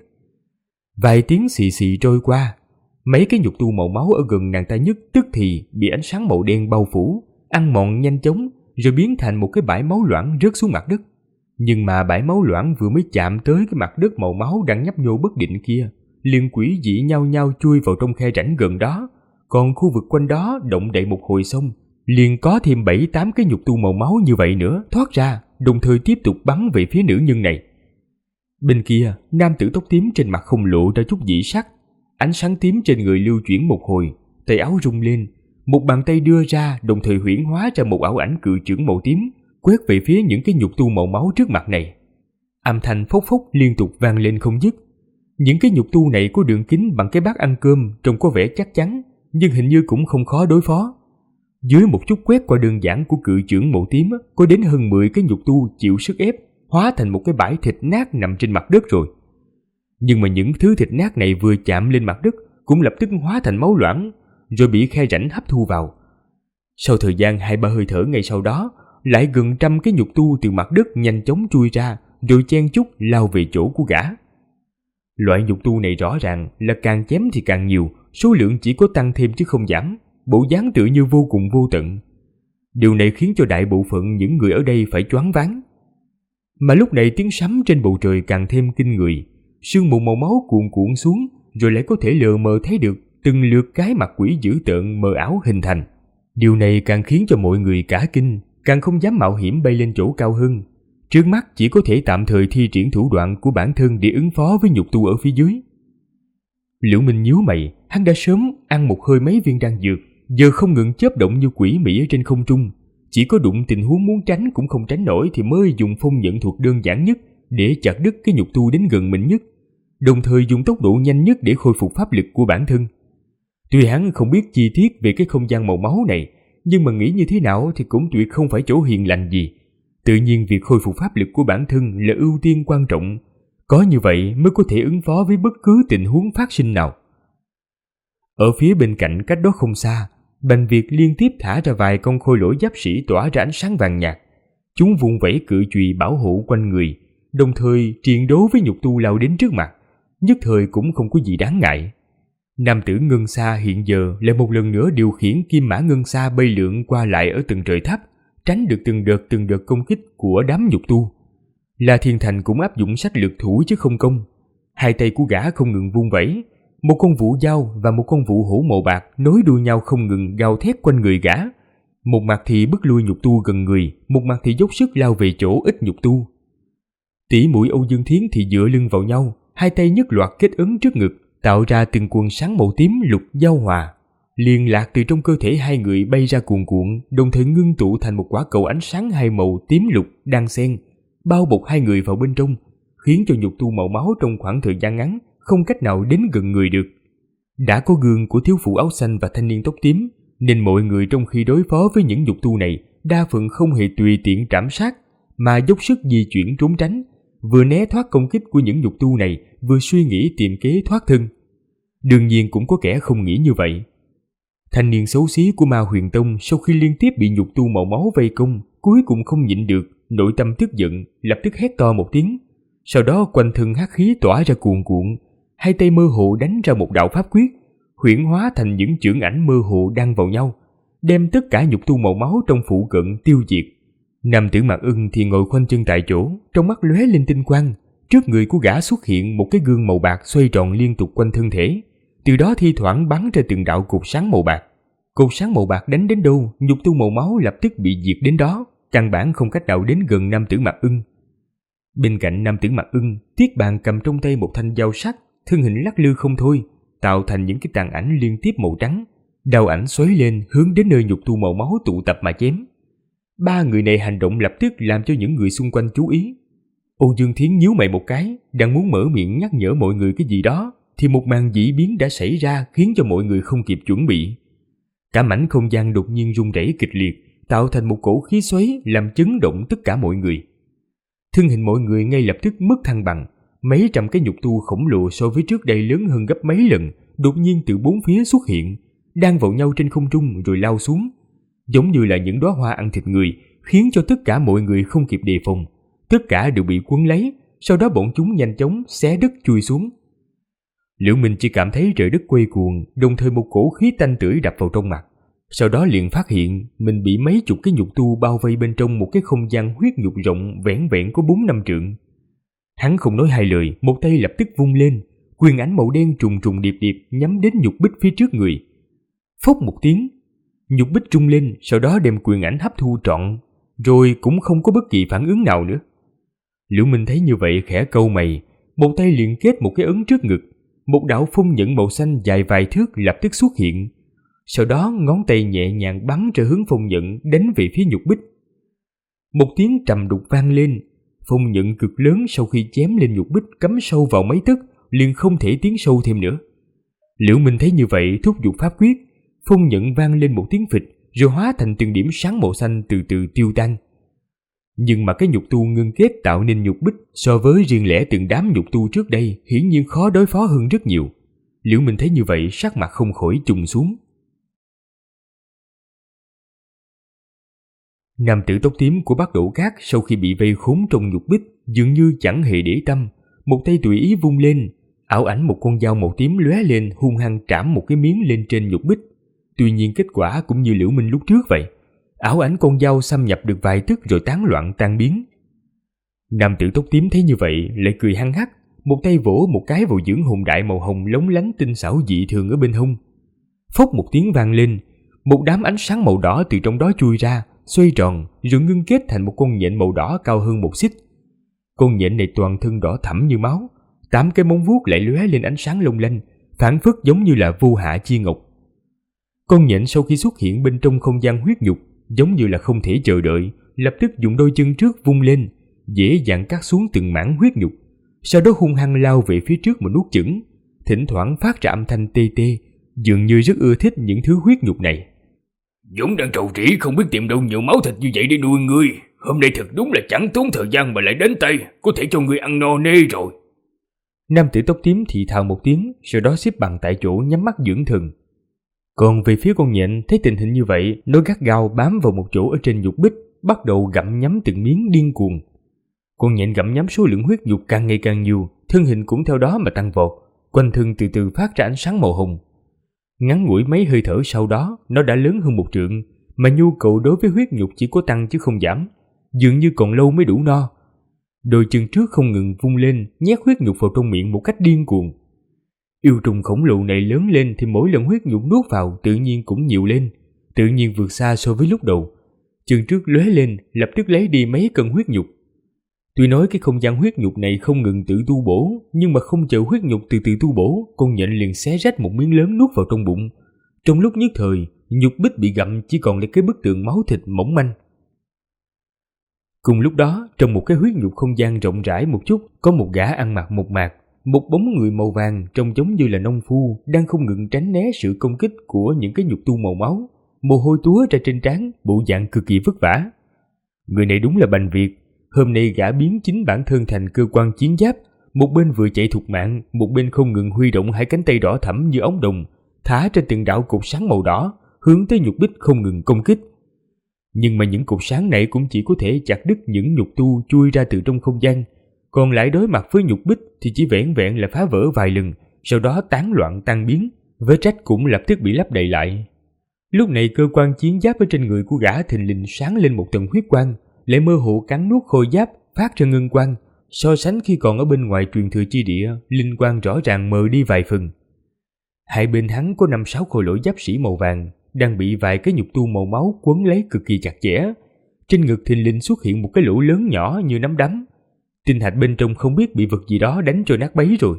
Vài tiếng xì xì trôi qua, mấy cái nhục tu màu máu ở gần nàng ta nhất tức thì bị ánh sáng màu đen bao phủ, ăn mòn nhanh chóng, rồi biến thành một cái bãi máu loãng rớt xuống mặt đất. Nhưng mà bãi máu loãng vừa mới chạm tới cái mặt đất màu máu đang nhấp nhô bất định kia, liền quỷ dị nhao nhao chui vào trong khe rãnh gần đó. Còn khu vực quanh đó động đậy một hồi xong, liền có thêm 7-8 cái nhục tu màu máu như vậy nữa thoát ra, đồng thời tiếp tục bắn về phía nữ nhân này. Bên kia, nam tử tóc tím trên mặt không lộ ra chút dị sắc, ánh sáng tím trên người lưu chuyển một hồi, tay áo rung lên, một bàn tay đưa ra, đồng thời huyễn hóa ra một ảo ảnh cự chưởng màu tím, quét về phía những cái nhục tu màu máu trước mặt này. Âm thanh phốc phốc liên tục vang lên không dứt. Những cái nhục tu này có đường kính bằng cái bát ăn cơm, trông có vẻ chắc chắn, nhưng hình như cũng không khó đối phó. Dưới một chút quét qua đơn giản của cự trưởng màu tím có đến hơn 10 cái nhục tu chịu sức ép hóa thành một cái bãi thịt nát nằm trên mặt đất rồi. Nhưng mà những thứ thịt nát này vừa chạm lên mặt đất cũng lập tức hóa thành máu loãng, rồi bị khe rãnh hấp thu vào. Sau thời gian 2-3 hơi thở ngay sau đó, lại gần 100 cái nhục tu từ mặt đất nhanh chóng chui ra, rồi chen chúc lao về chỗ của gã. Loại nhục tu này rõ ràng là càng chém thì càng nhiều, số lượng chỉ có tăng thêm chứ không giảm, bộ dáng tựa như vô cùng vô tận. Điều này khiến cho đại bộ phận những người ở đây phải choáng váng. Mà lúc này tiếng sấm trên bầu trời càng thêm kinh người, sương mù màu máu cuồn cuộn xuống, rồi lại có thể lờ mờ thấy được từng lượt cái mặt quỷ dữ tợn mờ ảo hình thành. Điều này càng khiến cho mọi người cả kinh, càng không dám mạo hiểm bay lên chỗ cao hơn. Trước mắt chỉ có thể tạm thời thi triển thủ đoạn của bản thân để ứng phó với nhục tu ở phía dưới. Liễu Minh nhíu mày, hắn đã sớm ăn một hơi mấy viên đan dược, giờ không ngừng chớp động như quỷ mị ở trên không trung. Chỉ có đụng tình huống muốn tránh cũng không tránh nổi thì mới dùng phong nhận thuật đơn giản nhất để chặt đứt cái nhục tu đến gần mình nhất, đồng thời dùng tốc độ nhanh nhất để khôi phục pháp lực của bản thân. Tuy hắn không biết chi tiết về cái không gian màu máu này, nhưng mà nghĩ như thế nào thì cũng tuyệt không phải chỗ hiền lành gì. Tự nhiên việc khôi phục pháp lực của bản thân là ưu tiên quan trọng, có như vậy mới có thể ứng phó với bất cứ tình huống phát sinh nào. Ở phía bên cạnh cách đó không xa, Bành Việt liên tiếp thả ra vài con khôi lỗi giáp sĩ tỏa ra ánh sáng vàng nhạt. Chúng vung vẩy cự chùy bảo hộ quanh người, đồng thời triền đố với nhục tu lao đến trước mặt, nhất thời cũng không có gì đáng ngại. Nam tử Ngân Sa hiện giờ lại một lần nữa điều khiển kim mã Ngân Sa bay lượn qua lại ở tầng trời thấp, tránh được từng đợt công kích của đám nhục tu. La Thiên Thành cũng áp dụng sách lược thủ chứ không công. Hai tay của gã không ngừng vung vẩy, một con vũ dao và một con vũ hổ màu bạc nối đuôi nhau không ngừng gào thét quanh người gã. Một mặt thì bức lui nhục tu gần người, một mặt thì dốc sức lao về chỗ ít nhục tu. Tỷ muội Âu Dương Thiến thì dựa lưng vào nhau, hai tay nhất loạt kết ấn trước ngực, tạo ra từng quần sáng màu tím lục giao hòa. Liên lạc từ trong cơ thể hai người bay ra cuồn cuộn, đồng thời ngưng tụ thành một quả cầu ánh sáng hai màu tím lục đan xen, bao bọc hai người vào bên trong, khiến cho nhục tu màu máu trong khoảng thời gian ngắn không cách nào đến gần người được. Đã có gương của thiếu phụ áo xanh và thanh niên tóc tím, nên mọi người trong khi đối phó với những nhục tu này đa phần không hề tùy tiện trảm sát, mà dốc sức di chuyển trốn tránh, vừa né thoát công kích của những nhục tu này, vừa suy nghĩ tìm kế thoát thân. Đương nhiên cũng có kẻ không nghĩ như vậy. Thanh niên xấu xí của Ma Huyền Tông sau khi liên tiếp bị nhục tu màu máu vây công, cuối cùng không nhịn được, nội tâm tức giận, lập tức hét to một tiếng. Sau đó quanh thân hắc khí tỏa ra cuồn cuộn, hai tay mơ hồ đánh ra một đạo pháp quyết, huyễn hóa thành những chưởng ảnh mơ hồ đan vào nhau, đem tất cả nhục tu màu máu trong phụ cận tiêu diệt. Nam tử Mạc Ưng thì ngồi khoanh chân tại chỗ, trong mắt lóe lên tinh quang. Trước người của gã xuất hiện một cái gương màu bạc xoay tròn liên tục quanh thân thể, từ đó thi thoảng bắn ra từng đạo cột sáng màu bạc. Cột sáng màu bạc đánh đến đâu, nhục tu màu máu lập tức bị diệt đến đó, căn bản không cách nào đến gần nam tử Mạc Ưng. Bên cạnh nam tử Mạc Ưng, Tiết Bàn cầm trong tay một thanh dao sắc, thân hình lắc lư không thôi, tạo thành những cái tàn ảnh liên tiếp màu trắng. Đao ảnh xoáy lên hướng đến nơi nhục tu màu máu tụ tập mà chém. Ba người này hành động lập tức làm cho những người xung quanh chú ý. Âu Dương Thiến nhíu mày một cái, đang muốn mở miệng nhắc nhở mọi người cái gì đó, thì một màn dị biến đã xảy ra khiến cho mọi người không kịp chuẩn bị. Cả mảnh không gian đột nhiên rung rẩy kịch liệt, tạo thành một cổ khí xoáy làm chấn động tất cả mọi người. Thân hình mọi người ngay lập tức mất thăng bằng, mấy trăm cái nhục tu khổng lồ so với trước đây lớn hơn gấp mấy lần, đột nhiên từ bốn phía xuất hiện, đan vào nhau trên không trung rồi lao xuống, giống như là những đóa hoa ăn thịt người, khiến cho tất cả mọi người không kịp đề phòng, tất cả đều bị cuốn lấy, sau đó bọn chúng nhanh chóng xé đất chui xuống. Liễu Minh chỉ cảm thấy trời đất quay cuồng, đồng thời một cổ khí tanh tưởi đập vào trong mặt, sau đó liền phát hiện mình bị mấy chục cái nhục tu bao vây bên trong một cái không gian huyết nhục rộng vẻn vẹn có 4-5 trượng. Hắn không nói hai lời, một tay lập tức vung lên, quyền ảnh màu đen trùng trùng điệp điệp nhắm đến nhục bích phía trước người. Phốc một tiếng, nhục bích trung lên, sau đó đem quyền ảnh hấp thu trọn, rồi cũng không có bất kỳ phản ứng nào nữa. Liễu Minh thấy như vậy khẽ cau mày, một tay liền kết một cái ấn trước ngực, một đạo phong nhận màu xanh dài vài thước lập tức xuất hiện. Sau đó ngón tay nhẹ nhàng bắn ra hướng phong nhận đánh về phía nhục bích. Một tiếng trầm đục vang lên, phong nhận cực lớn sau khi chém lên nhục bích cắm sâu vào mấy tấc, liền không thể tiến sâu thêm nữa. Liễu Minh thấy như vậy thúc giục pháp quyết, phong nhận vang lên một tiếng phịch, rồi hóa thành từng điểm sáng màu xanh từ từ tiêu tan. Nhưng mà cái nhục tu ngưng kết tạo nên nhục bích so với riêng lẻ từng đám nhục tu trước đây hiển nhiên khó đối phó hơn rất nhiều. Liễu Minh thấy như vậy, sắc mặt không khỏi trùng xuống. Nam tử tóc tím của Bắc Đỗ Cát sau khi bị vây khốn trong nhục bích dường như chẳng hề để tâm, một tay tùy ý vung lên, ảo ảnh một con dao màu tím lóe lên, hung hăng trảm một cái miếng lên trên nhục bích. Tuy nhiên kết quả cũng như Liễu Minh lúc trước vậy, ảo ảnh con dao xâm nhập được vài tức rồi tán loạn tan biến. Nam tử tóc tím thấy như vậy lại cười hăng hắc, một tay vỗ một cái vào dưỡng hồn đại màu hồng lóng lánh tinh xảo dị thường ở bên hông. Phốc một tiếng vang lên, một đám ánh sáng màu đỏ từ trong đó chui ra, xoay tròn rồi ngưng kết thành một con nhện màu đỏ cao hơn một xích. Con nhện này toàn thân đỏ thẫm như máu, 8 cái móng vuốt lại lóe lên ánh sáng long lanh, phảng phất giống như là vô hạ chi ngọc. Con nhện sau khi xuất hiện bên trong không gian huyết nhục, giống như là không thể chờ đợi, lập tức dùng đôi chân trước vung lên, dễ dàng cắt xuống từng mảng huyết nhục, sau đó hung hăng lao về phía trước mà nuốt chửng, thỉnh thoảng phát ra âm thanh tê tê, dường như rất ưa thích những thứ huyết nhục này. Dũng đang trầu trĩ không biết tìm đâu nhiều máu thịt như vậy để nuôi ngươi. Hôm nay thật đúng là chẳng tốn thời gian mà lại đến tay, có thể cho ngươi ăn no nê rồi. Nam tử tóc tím thì thào một tiếng, sau đó xếp bằng tại chỗ nhắm mắt dưỡng thần. Còn về phía con nhện thấy tình hình như vậy, nó gắt gao bám vào một chỗ ở trên nhục bích, bắt đầu gặm nhấm từng miếng điên cuồng. Con nhện gặm nhấm số lượng huyết nhục càng ngày càng nhiều, thân hình cũng theo đó mà tăng vọt, quanh thân từ từ phát ra ánh sáng màu hồng. Ngắn ngủi mấy hơi thở sau đó, nó đã lớn hơn 1 trượng, mà nhu cầu đối với huyết nhục chỉ có tăng chứ không giảm, dường như còn lâu mới đủ no. Đôi chân trước không ngừng vung lên, nhét huyết nhục vào trong miệng một cách điên cuồng. Yêu trùng khổng lồ này lớn lên thì mỗi lần huyết nhục nuốt vào tự nhiên cũng nhiều lên, tự nhiên vượt xa so với lúc đầu. Chân trước lóe lên, lập tức lấy đi mấy cân huyết nhục. Tuy nói cái không gian huyết nhục này không ngừng tự tu bổ, nhưng mà không chờ huyết nhục từ từ tu bổ, con nhện liền xé rách một miếng lớn nuốt vào trong bụng. Trong lúc nhất thời, nhục bích bị gặm chỉ còn lại cái bức tượng máu thịt mỏng manh. Cùng lúc đó, trong một cái huyết nhục không gian rộng rãi một chút, có một gã ăn mặc mộc mạc, một bóng người màu vàng trông giống như là nông phu đang không ngừng tránh né sự công kích của những cái nhục tu màu máu, mồ hôi túa ra trên trán, bộ dạng cực kỳ vất vả. Người này đúng là Bành Việt. Hôm nay gã biến chính bản thân thành cơ quan chiến giáp, một bên vừa chạy thục mạng, một bên không ngừng huy động 2 cánh tay đỏ thẫm như ống đồng, thả trên từng đạo cột sáng màu đỏ, hướng tới nhục bích không ngừng công kích. Nhưng mà những cột sáng này cũng chỉ có thể chặt đứt những nhục tu chui ra từ trong không gian, còn lại đối mặt với nhục bích thì chỉ vẻn vẹn là phá vỡ vài lần, sau đó tán loạn tan biến, vết rách cũng lập tức bị lấp đầy lại. Lúc này cơ quan chiến giáp ở trên người của gã thình lình sáng lên một tầng huyết quang, lại mơ hồ cắn nuốt khôi giáp, phát ra ngân quang. So sánh khi còn ở bên ngoài truyền thừa chi địa, linh quang rõ ràng mờ đi vài phần. Hai bên hắn có 5-6 khôi lỗi giáp sĩ màu vàng, đang bị vài cái nhục tu màu máu quấn lấy cực kỳ chặt chẽ. Trên ngực thình lình xuất hiện một cái lỗ lớn nhỏ như nắm đấm. Tinh hạch bên trong không biết bị vật gì đó đánh cho nát bấy rồi.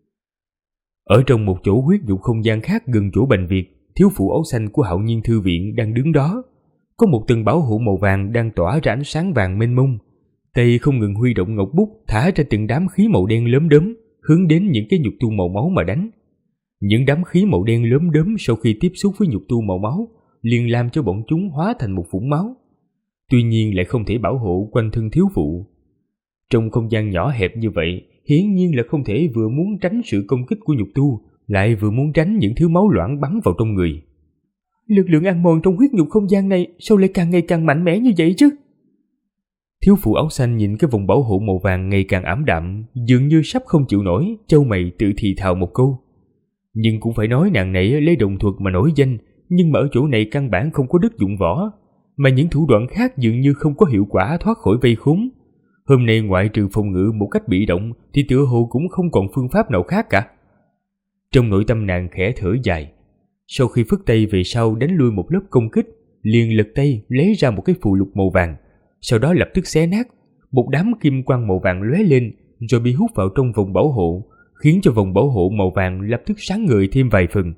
Ở trong một chỗ huyết nhục không gian khác gần chỗ Bành Việt, thiếu phụ áo xanh của Hạo Nhiên Thư Viện đang đứng đó. Có một tầng bảo hộ màu vàng đang tỏa ra ánh sáng vàng mênh mông. Tay không ngừng huy động ngọc bút, thả ra từng đám khí màu đen lốm đốm, hướng đến những cái nhục tu màu máu mà đánh. Những đám khí màu đen lốm đốm sau khi tiếp xúc với nhục tu màu máu, liền làm cho bọn chúng hóa thành một vũng máu. Tuy nhiên lại không thể bảo hộ quanh thân thiếu phụ. Trong không gian nhỏ hẹp như vậy, hiển nhiên là không thể vừa muốn tránh sự công kích của nhục tu, lại vừa muốn tránh những thứ máu loãng bắn vào trong người. Lực lượng ăn mòn trong huyết nhục không gian này sao lại càng ngày càng mạnh mẽ như vậy chứ? Thiếu phụ áo xanh nhìn cái vòng bảo hộ màu vàng ngày càng ảm đạm, dường như sắp không chịu nổi, chau mày tự thì thào một câu. Nhưng cũng phải nói nàng này lấy đồng thuật mà nổi danh, nhưng mà ở chỗ này căn bản không có đức dụng võ, mà những thủ đoạn khác dường như không có hiệu quả thoát khỏi vây khốn. Hôm nay ngoại trừ phòng ngự một cách bị động thì tựa hồ cũng không còn phương pháp nào khác cả. Trong nội tâm nàng khẽ thở dài. Sau khi phất tay về sau đánh lui một lớp công kích, liền lật tay lấy ra một cái phù lục màu vàng, sau đó lập tức xé nát, một đám kim quang màu vàng lóe lên rồi bị hút vào trong vòng bảo hộ, khiến cho vòng bảo hộ màu vàng lập tức sáng ngời thêm vài phần.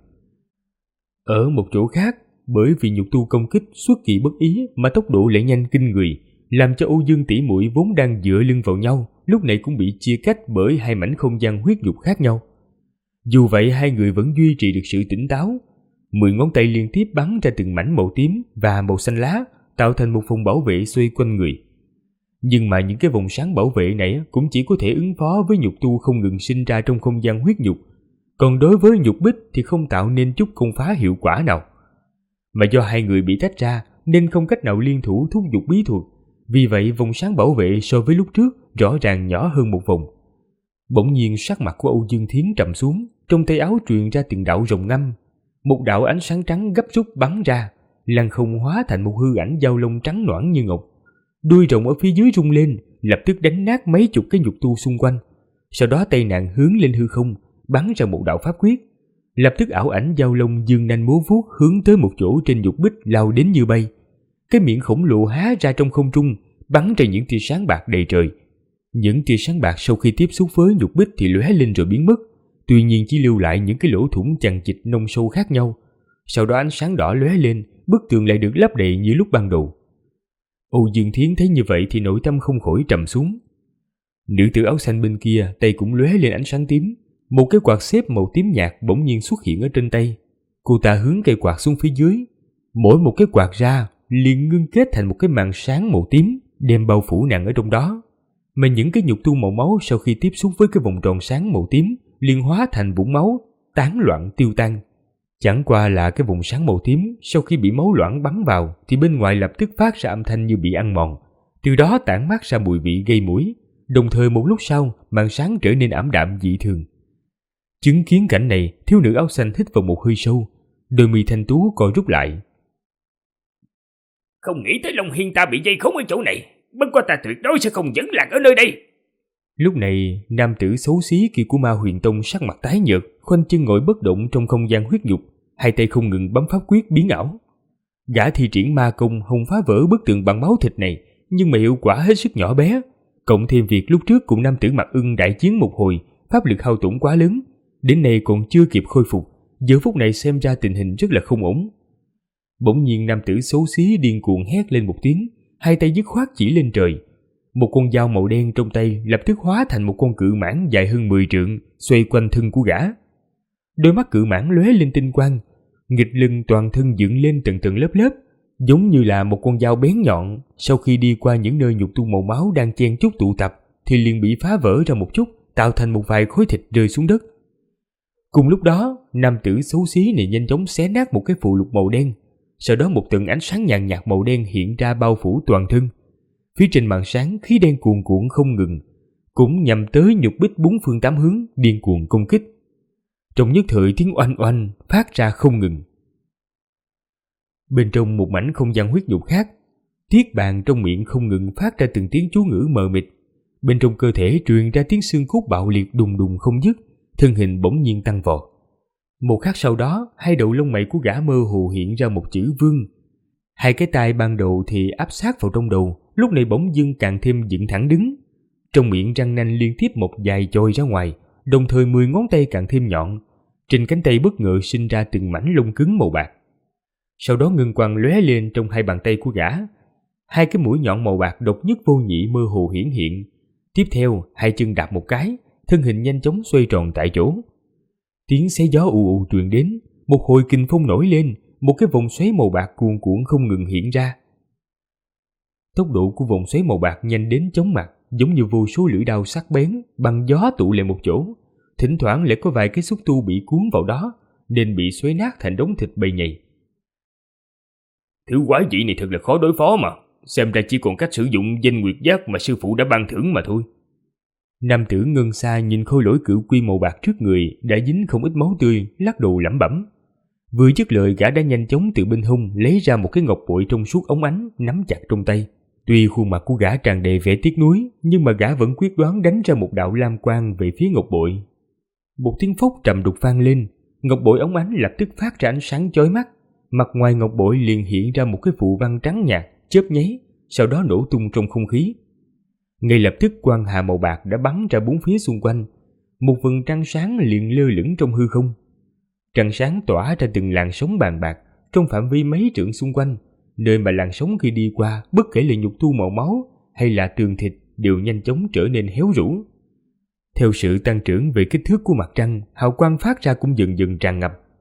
Ở một chỗ khác, bởi vì nhục tu công kích xuất kỳ bất ý mà tốc độ lại nhanh kinh người, làm cho Âu Dương tỷ muội vốn đang dựa lưng vào nhau, lúc này cũng bị chia cách bởi 2 mảnh không gian huyết nhục khác nhau. Dù vậy hai người vẫn duy trì được sự tỉnh táo. 10 ngón tay liên tiếp bắn ra từng mảnh màu tím và màu xanh lá, tạo thành một vòng bảo vệ xoay quanh người. Nhưng mà những cái vòng sáng bảo vệ này cũng chỉ có thể ứng phó với nhục tu không ngừng sinh ra trong không gian huyết nhục, còn đối với nhục bích thì không tạo nên chút công phá hiệu quả nào. Mà do hai người bị tách ra nên không cách nào liên thủ thúc giục bí thuật, vì vậy vòng sáng bảo vệ so với lúc trước rõ ràng nhỏ hơn một vòng. Bỗng nhiên sắc mặt của Âu Dương Thiến trầm xuống, trong tay áo truyền ra từng đạo rồng ngâm. Một đạo ánh sáng trắng gấp rút bắn ra, lăng không hóa thành một hư ảnh dao lông trắng nõn như ngọc. Đuôi rồng ở phía dưới rung lên, lập tức đánh nát mấy chục cái nhục tu xung quanh. Sau đó tay nàng hướng lên hư không, bắn ra một đạo pháp quyết. Lập tức ảo ảnh dao lông dương nanh múa vuốt hướng tới một chỗ trên nhục bích lao đến như bay. Cái miệng khổng lồ há ra trong không trung, bắn ra những tia sáng bạc đầy trời. Những tia sáng bạc sau khi tiếp xúc với nhục bích thì lóe lên rồi biến mất, tuy nhiên chỉ lưu lại những cái lỗ thủng chằng chịt nông sâu khác nhau. Sau đó ánh sáng đỏ lóe lên, bức tường lại được lấp đầy như lúc ban đầu. Âu Dương Thiến thấy như vậy thì nội tâm không khỏi trầm xuống. Nữ tử áo xanh bên kia tay cũng lóe lên ánh sáng tím, một cái quạt xếp màu tím nhạt bỗng nhiên xuất hiện ở trên tay. Cô ta hướng cây quạt xuống phía dưới, mỗi một cái quạt ra liền ngưng kết thành một cái màn sáng màu tím, đem bao phủ nàng ở trong đó. Mà những cái nhục tu màu máu sau khi tiếp xúc với cái vòng tròn sáng màu tím liền hóa thành vũng máu, tán loạn tiêu tan. Chẳng qua là cái vùng sáng màu tím sau khi bị máu loãng bắn vào thì bên ngoài lập tức phát ra âm thanh như bị ăn mòn, từ đó tản mát ra mùi vị gây mũi. Đồng thời một lúc sau, màn sáng trở nên ảm đạm dị thường. Chứng kiến cảnh này, thiếu nữ áo xanh hít vào một hơi sâu, đôi mi thanh tú co rút lại. Không nghĩ tới Long Hiên ta bị dây khốn ở chỗ này, bất quá ta tuyệt đối sẽ không dẫn lạc ở nơi đây. Lúc này, nam tử xấu xí kia của Ma Huyền Tông sắc mặt tái nhợt, khoanh chân ngồi bất động trong không gian huyết nhục, hai tay không ngừng bấm pháp quyết biến ảo. Gã thi triển ma công hòng phá vỡ bức tường bằng máu thịt này, nhưng mà hiệu quả hết sức nhỏ bé. Cộng thêm việc lúc trước cùng nam tử Mặc Ưng đại chiến một hồi, pháp lực hao tổn quá lớn, đến nay còn chưa kịp khôi phục, giờ phút này xem ra tình hình rất là không ổn. Bỗng nhiên nam tử xấu xí điên cuồng hét lên một tiếng, hai tay dứt khoát chỉ lên trời. Một con dao màu đen trong tay lập tức hóa thành một con cự mãng dài hơn 10 trượng, xoay quanh thân của gã. Đôi mắt cự mãng lóe lên tinh quang, nghịch lưng toàn thân dựng lên tầng tầng lớp lớp, giống như là một con dao bén nhọn. Sau khi đi qua những nơi nhục tu màu máu đang chen chúc tụ tập thì liền bị phá vỡ ra một chút, tạo thành một vài khối thịt rơi xuống đất. Cùng lúc đó, nam tử xấu xí này nhanh chóng xé nát một cái phụ lục màu đen, sau đó một tầng ánh sáng nhàn nhạt màu đen hiện ra bao phủ toàn thân. Phía trên màn sáng khí đen cuồn cuộn không ngừng, cũng nhằm tới nhục bích bốn phương tám hướng điên cuồng công kích. Trong nhất thời tiếng oanh oanh phát ra không ngừng. Bên trong một mảnh không gian huyết nhục khác, Tiết Bàn trong miệng không ngừng phát ra từng tiếng chú ngữ mờ mịt. Bên trong cơ thể truyền ra tiếng xương cốt bạo liệt đùng đùng không dứt, thân hình bỗng nhiên tăng vọt. Một khắc sau đó, hai đầu lông mày của gã mơ hồ hiện ra một chữ Vương. Hai cái tai ban đầu thì áp sát vào trong đầu, lúc này bỗng dưng càng thêm dựng thẳng đứng. Trong miệng răng nanh liên tiếp một dài chồi ra ngoài, đồng thời 10 ngón tay càng thêm nhọn. Trên cánh tay bất ngờ sinh ra từng mảnh lông cứng màu bạc. Sau đó ngân quang lóe lên trong hai bàn tay của gã. Hai cái mũi nhọn màu bạc độc nhất vô nhị mơ hồ hiển hiện. Tiếp theo, hai chân đạp một cái, thân hình nhanh chóng xoay tròn tại chỗ. Tiếng xé gió ù ù truyền đến, một hồi kình phong nổi lên, một cái vòng xoáy màu bạc cuồn cuộn không ngừng hiện ra. Tốc độ của vòng xoáy màu bạc nhanh đến chóng mặt, giống như vô số lưỡi đao sắc bén bằng gió tụ lại một chỗ. Thỉnh thoảng lại có vài cái xúc tu bị cuốn vào đó, nên bị xoáy nát thành đống thịt bầy nhầy. Thứ quái dị này thật là khó đối phó mà, xem ra chỉ còn cách sử dụng danh nguyệt giác mà sư phụ đã ban thưởng mà thôi. Nam tử ngân xa nhìn khôi lỗi cửu quy màu bạc trước người đã dính không ít máu tươi, lắc đầu lẩm bẩm. Vừa dứt lời, gã đã nhanh chóng từ bên hông lấy ra một cái ngọc bội trong suốt óng ánh, nắm chặt trong tay. Tuy khuôn mặt của gã tràn đầy vẻ tiếc nuối, nhưng mà gã vẫn quyết đoán đánh ra một đạo lam quang về phía ngọc bội. Một tiếng phốc trầm đục vang lên, ngọc bội óng ánh lập tức phát ra ánh sáng chói mắt. Mặt ngoài ngọc bội liền hiện ra một cái phù văn trắng nhạt, chớp nháy, sau đó nổ tung trong không khí. Ngay lập tức quang hà màu bạc đã bắn ra bốn phía xung quanh, một vầng trăng sáng liền lơ lửng trong hư không. Trăng sáng tỏa ra từng làn sóng bàn bạc trong phạm vi mấy trượng xung quanh, nơi mà làn sóng khi đi qua, bất kể là nhục tu màu máu hay là tường thịt đều nhanh chóng trở nên héo rũ. Theo sự tăng trưởng về kích thước của mặt trăng, hào quang phát ra cũng dần dần tràn ngập,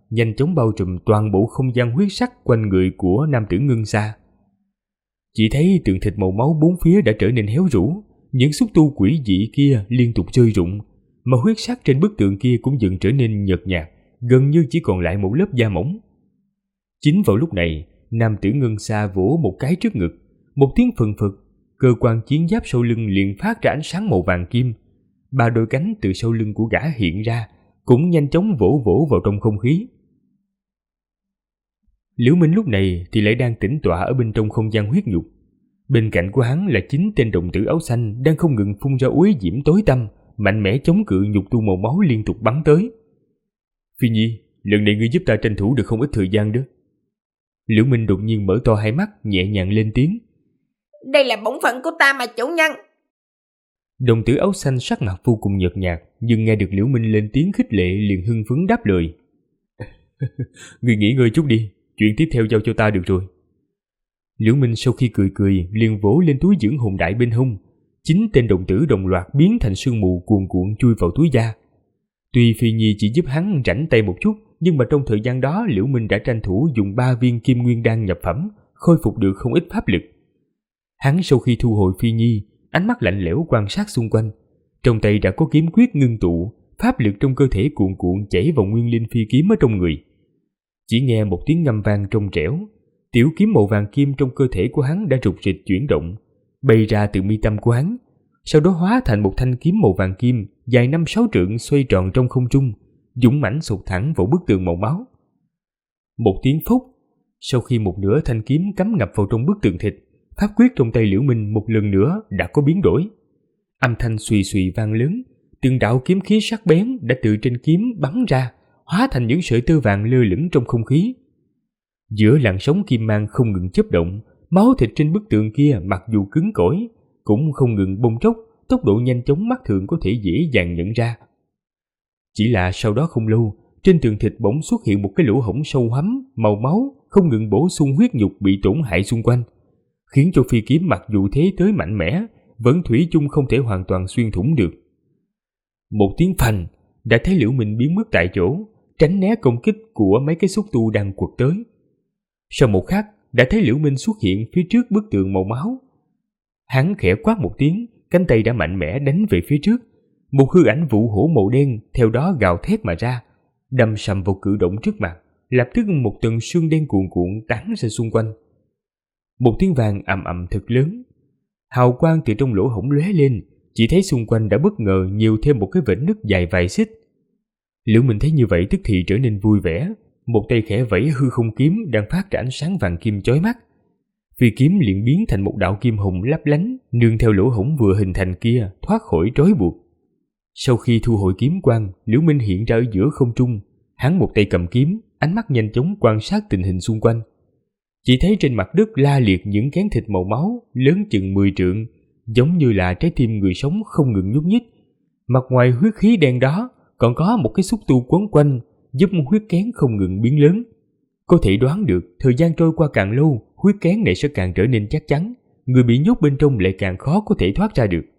nhanh chóng bao trùm toàn bộ không gian huyết sắc quanh người của nam tử Ngân Sa. Chỉ thấy tượng thịt màu máu bốn phía đã trở nên héo rũ, những xúc tu quỷ dị kia liên tục rơi rụng, mà huyết sắc trên bức tượng kia cũng dần trở nên nhợt nhạt, gần như chỉ còn lại một lớp da mỏng. Chính vào lúc này, nam tử Ngân Sa vỗ một cái trước ngực, một tiếng phừng phực, cơ quan chiến giáp sau lưng liền phát ra ánh sáng màu vàng kim. 3 đôi cánh từ sau lưng của gã hiện ra, cũng nhanh chóng vỗ vỗ vào trong không khí. Liễu Minh lúc này thì lại đang tĩnh tọa ở bên trong không gian huyết nhục. Bên cạnh của hắn là 9 tên đồng tử áo xanh đang không ngừng phun ra uế diễm tối tăm, mạnh mẽ chống cự nhục tu màu máu liên tục bắn tới. Phi Nhi, lần này ngươi giúp ta tranh thủ được không ít thời gian đó. Liễu Minh đột nhiên mở to hai mắt, nhẹ nhàng lên tiếng. Đây là bổn phận của ta mà chủ nhân. Đồng tử áo xanh sắc mặt vô cùng nhợt nhạt, nhưng nghe được Liễu Minh lên tiếng khích lệ liền hưng phấn đáp lời. Ngươi nghỉ ngơi chút đi, chuyện tiếp theo giao cho ta được rồi. Liễu Minh sau khi cười cười liền vỗ lên túi dưỡng hồn đại bên hông. 9 tên đồng tử đồng loạt biến thành sương mù cuồn cuộn chui vào túi da. Tuy Phi Nhi chỉ giúp hắn rảnh tay một chút, nhưng mà trong thời gian đó Liễu Minh đã tranh thủ dùng 3 viên kim nguyên đan nhập phẩm, khôi phục được không ít pháp lực. Hắn sau khi thu hồi Phi Nhi, ánh mắt lạnh lẽo quan sát xung quanh, trong tay đã có kiếm quyết ngưng tụ, pháp lực trong cơ thể cuồn cuộn chảy vào nguyên linh phi kiếm ở trong người. Chỉ nghe một tiếng ngâm vang trong trẻo, tiểu kiếm màu vàng kim trong cơ thể của hắn đã rục rịch chuyển động, bay ra từ mi tâm của hắn, sau đó hóa thành một thanh kiếm màu vàng kim dài 5-6 trượng xoay tròn trong không trung, dũng mãnh sụt thẳng vào bức tường màu máu. Một tiếng phốc, sau khi một nửa thanh kiếm cắm ngập vào trong bức tường thịt, pháp quyết trong tay Liễu Minh một lần nữa đã có biến đổi. Âm thanh xùy xùy vang lớn, từng đạo kiếm khí sắc bén đã từ trên kiếm bắn ra, hóa thành những sợi tơ vàng lơ lửng trong không khí. Giữa làn sóng kim mang không ngừng chớp động, máu thịt trên bức tường kia mặc dù cứng cỏi cũng không ngừng bong tróc, tốc độ nhanh chóng mắt thường có thể dễ dàng nhận ra. Chỉ là sau đó không lâu, trên tường thịt bỗng xuất hiện một cái lỗ hổng sâu hoắm màu máu, không ngừng bổ sung huyết nhục bị tổn hại xung quanh, khiến cho phi kiếm mặc dù thế tới mạnh mẽ vẫn thủy chung không thể hoàn toàn xuyên thủng được. Một tiếng phành đã thấy Liễu Minh biến mất tại chỗ, tránh né công kích của mấy cái xúc tu đang quật tới. Sau một khắc đã thấy Liễu Minh xuất hiện phía trước bức tường màu máu. Hắn khẽ quát một tiếng, cánh tay đã mạnh mẽ đánh về phía trước. Một hư ảnh vũ hổ màu đen theo đó gào thét mà ra, đâm sầm vào cự động trước mặt. Lập tức một tầng sương đen cuồn cuộn tán ra xung quanh. Một tiếng vang ầm ầm thật lớn, hào quang từ trong lỗ hổng lóe lên, chỉ thấy xung quanh đã bất ngờ nhiều thêm một cái vết nứt dài vài xích. Liễu Minh thấy như vậy tức thì trở nên vui vẻ, một tay khẽ vẫy hư không kiếm đang phát ra ánh sáng vàng kim chói mắt. Phi kiếm liền biến thành một đạo kim hồng lấp lánh, nương theo lỗ hổng vừa hình thành kia thoát khỏi trói buộc. Sau khi thu hồi kiếm quang, Liễu Minh hiện ra ở giữa không trung, hắn một tay cầm kiếm, ánh mắt nhanh chóng quan sát tình hình xung quanh. Chỉ thấy trên mặt đất la liệt những kén thịt màu máu lớn chừng 10 trượng, giống như là trái tim người sống không ngừng nhúc nhích. Mặt ngoài huyết khí đen đó còn có một cái xúc tu quấn quanh, giúp huyết kén không ngừng biến lớn. Có thể đoán được thời gian trôi qua càng lâu, huyết kén này sẽ càng trở nên chắc chắn, người bị nhốt bên trong lại càng khó có thể thoát ra được.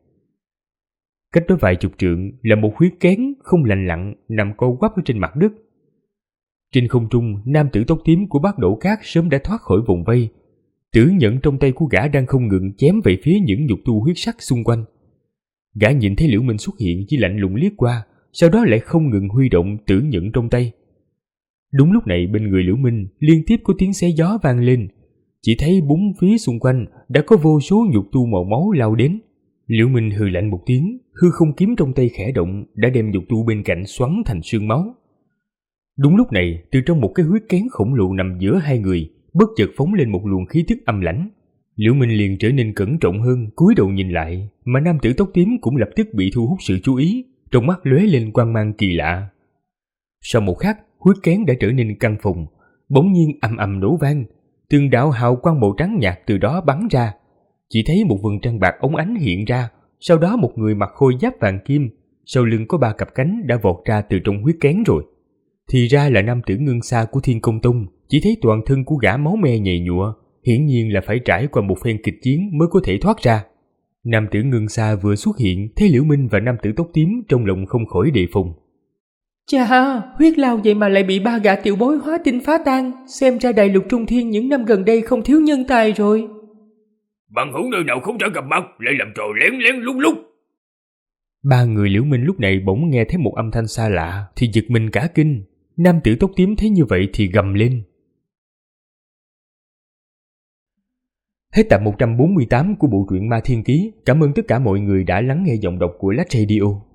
Cách đó vài chục trượng là một huyết kén không lành lặn nằm co quắp ở trên mặt đất. Trên không trung, nam tử tóc tím của Bát Đổ Cát sớm đã thoát khỏi vòng vây. Tử nhận trong tay của gã đang không ngừng chém về phía những nhục tu huyết sắc xung quanh. Gã nhìn thấy Liễu Minh xuất hiện chỉ lạnh lùng liếc qua, sau đó lại không ngừng huy động tử nhận trong tay. Đúng lúc này bên người Liễu Minh liên tiếp có tiếng xé gió vang lên, chỉ thấy bốn phía xung quanh đã có vô số nhục tu màu máu lao đến. Liễu Minh hừ lạnh một tiếng, hư không kiếm trong tay khẽ động đã đem nhục tu bên cạnh xoắn thành sương máu. Đúng lúc này, từ trong một cái huyết kén khổng lồ nằm giữa hai người, bất chợt phóng lên một luồng khí tức âm lãnh. Liễu Minh liền trở nên cẩn trọng hơn, cúi đầu nhìn lại, mà nam tử tóc tím cũng lập tức bị thu hút sự chú ý, trong mắt lóe lên quang mang kỳ lạ. Sau một khắc, huyết kén đã trở nên căng phồng, bỗng nhiên ầm ầm nổ vang, từng đạo hào quang màu trắng nhạt từ đó bắn ra. Chỉ thấy một vầng trăng bạc óng ánh hiện ra, sau đó một người mặc khôi giáp vàng kim, sau lưng có 3 cặp cánh đã vọt ra từ trong huyết kén rồi. Thì ra là nam tử Ngân Sa của Thiên Công Tông. Chỉ thấy toàn thân của gã máu me nhầy nhụa, hiển nhiên là phải trải qua một phen kịch chiến mới có thể thoát ra. Nam tử Ngân Sa vừa xuất hiện, thấy Liễu Minh và nam tử tóc tím trong lòng không khỏi đề phòng. Chà, huyết lao vậy mà lại bị ba gã tiểu bối hóa tinh phá tan. Xem ra đại lục Trung Thiên những năm gần đây không thiếu nhân tài rồi. Bằng hữu nơi nào không trả gặp mặt lại làm trò lén lén lút lút. Ba người Liễu Minh lúc này bỗng nghe thấy một âm thanh xa lạ thì giật mình cả kinh. Nam tử tóc tím thấy như vậy thì gầm lên. Hết tập 148 của bộ truyện Ma Thiên Ký. Cảm ơn tất cả mọi người đã lắng nghe giọng đọc của Lách Radio.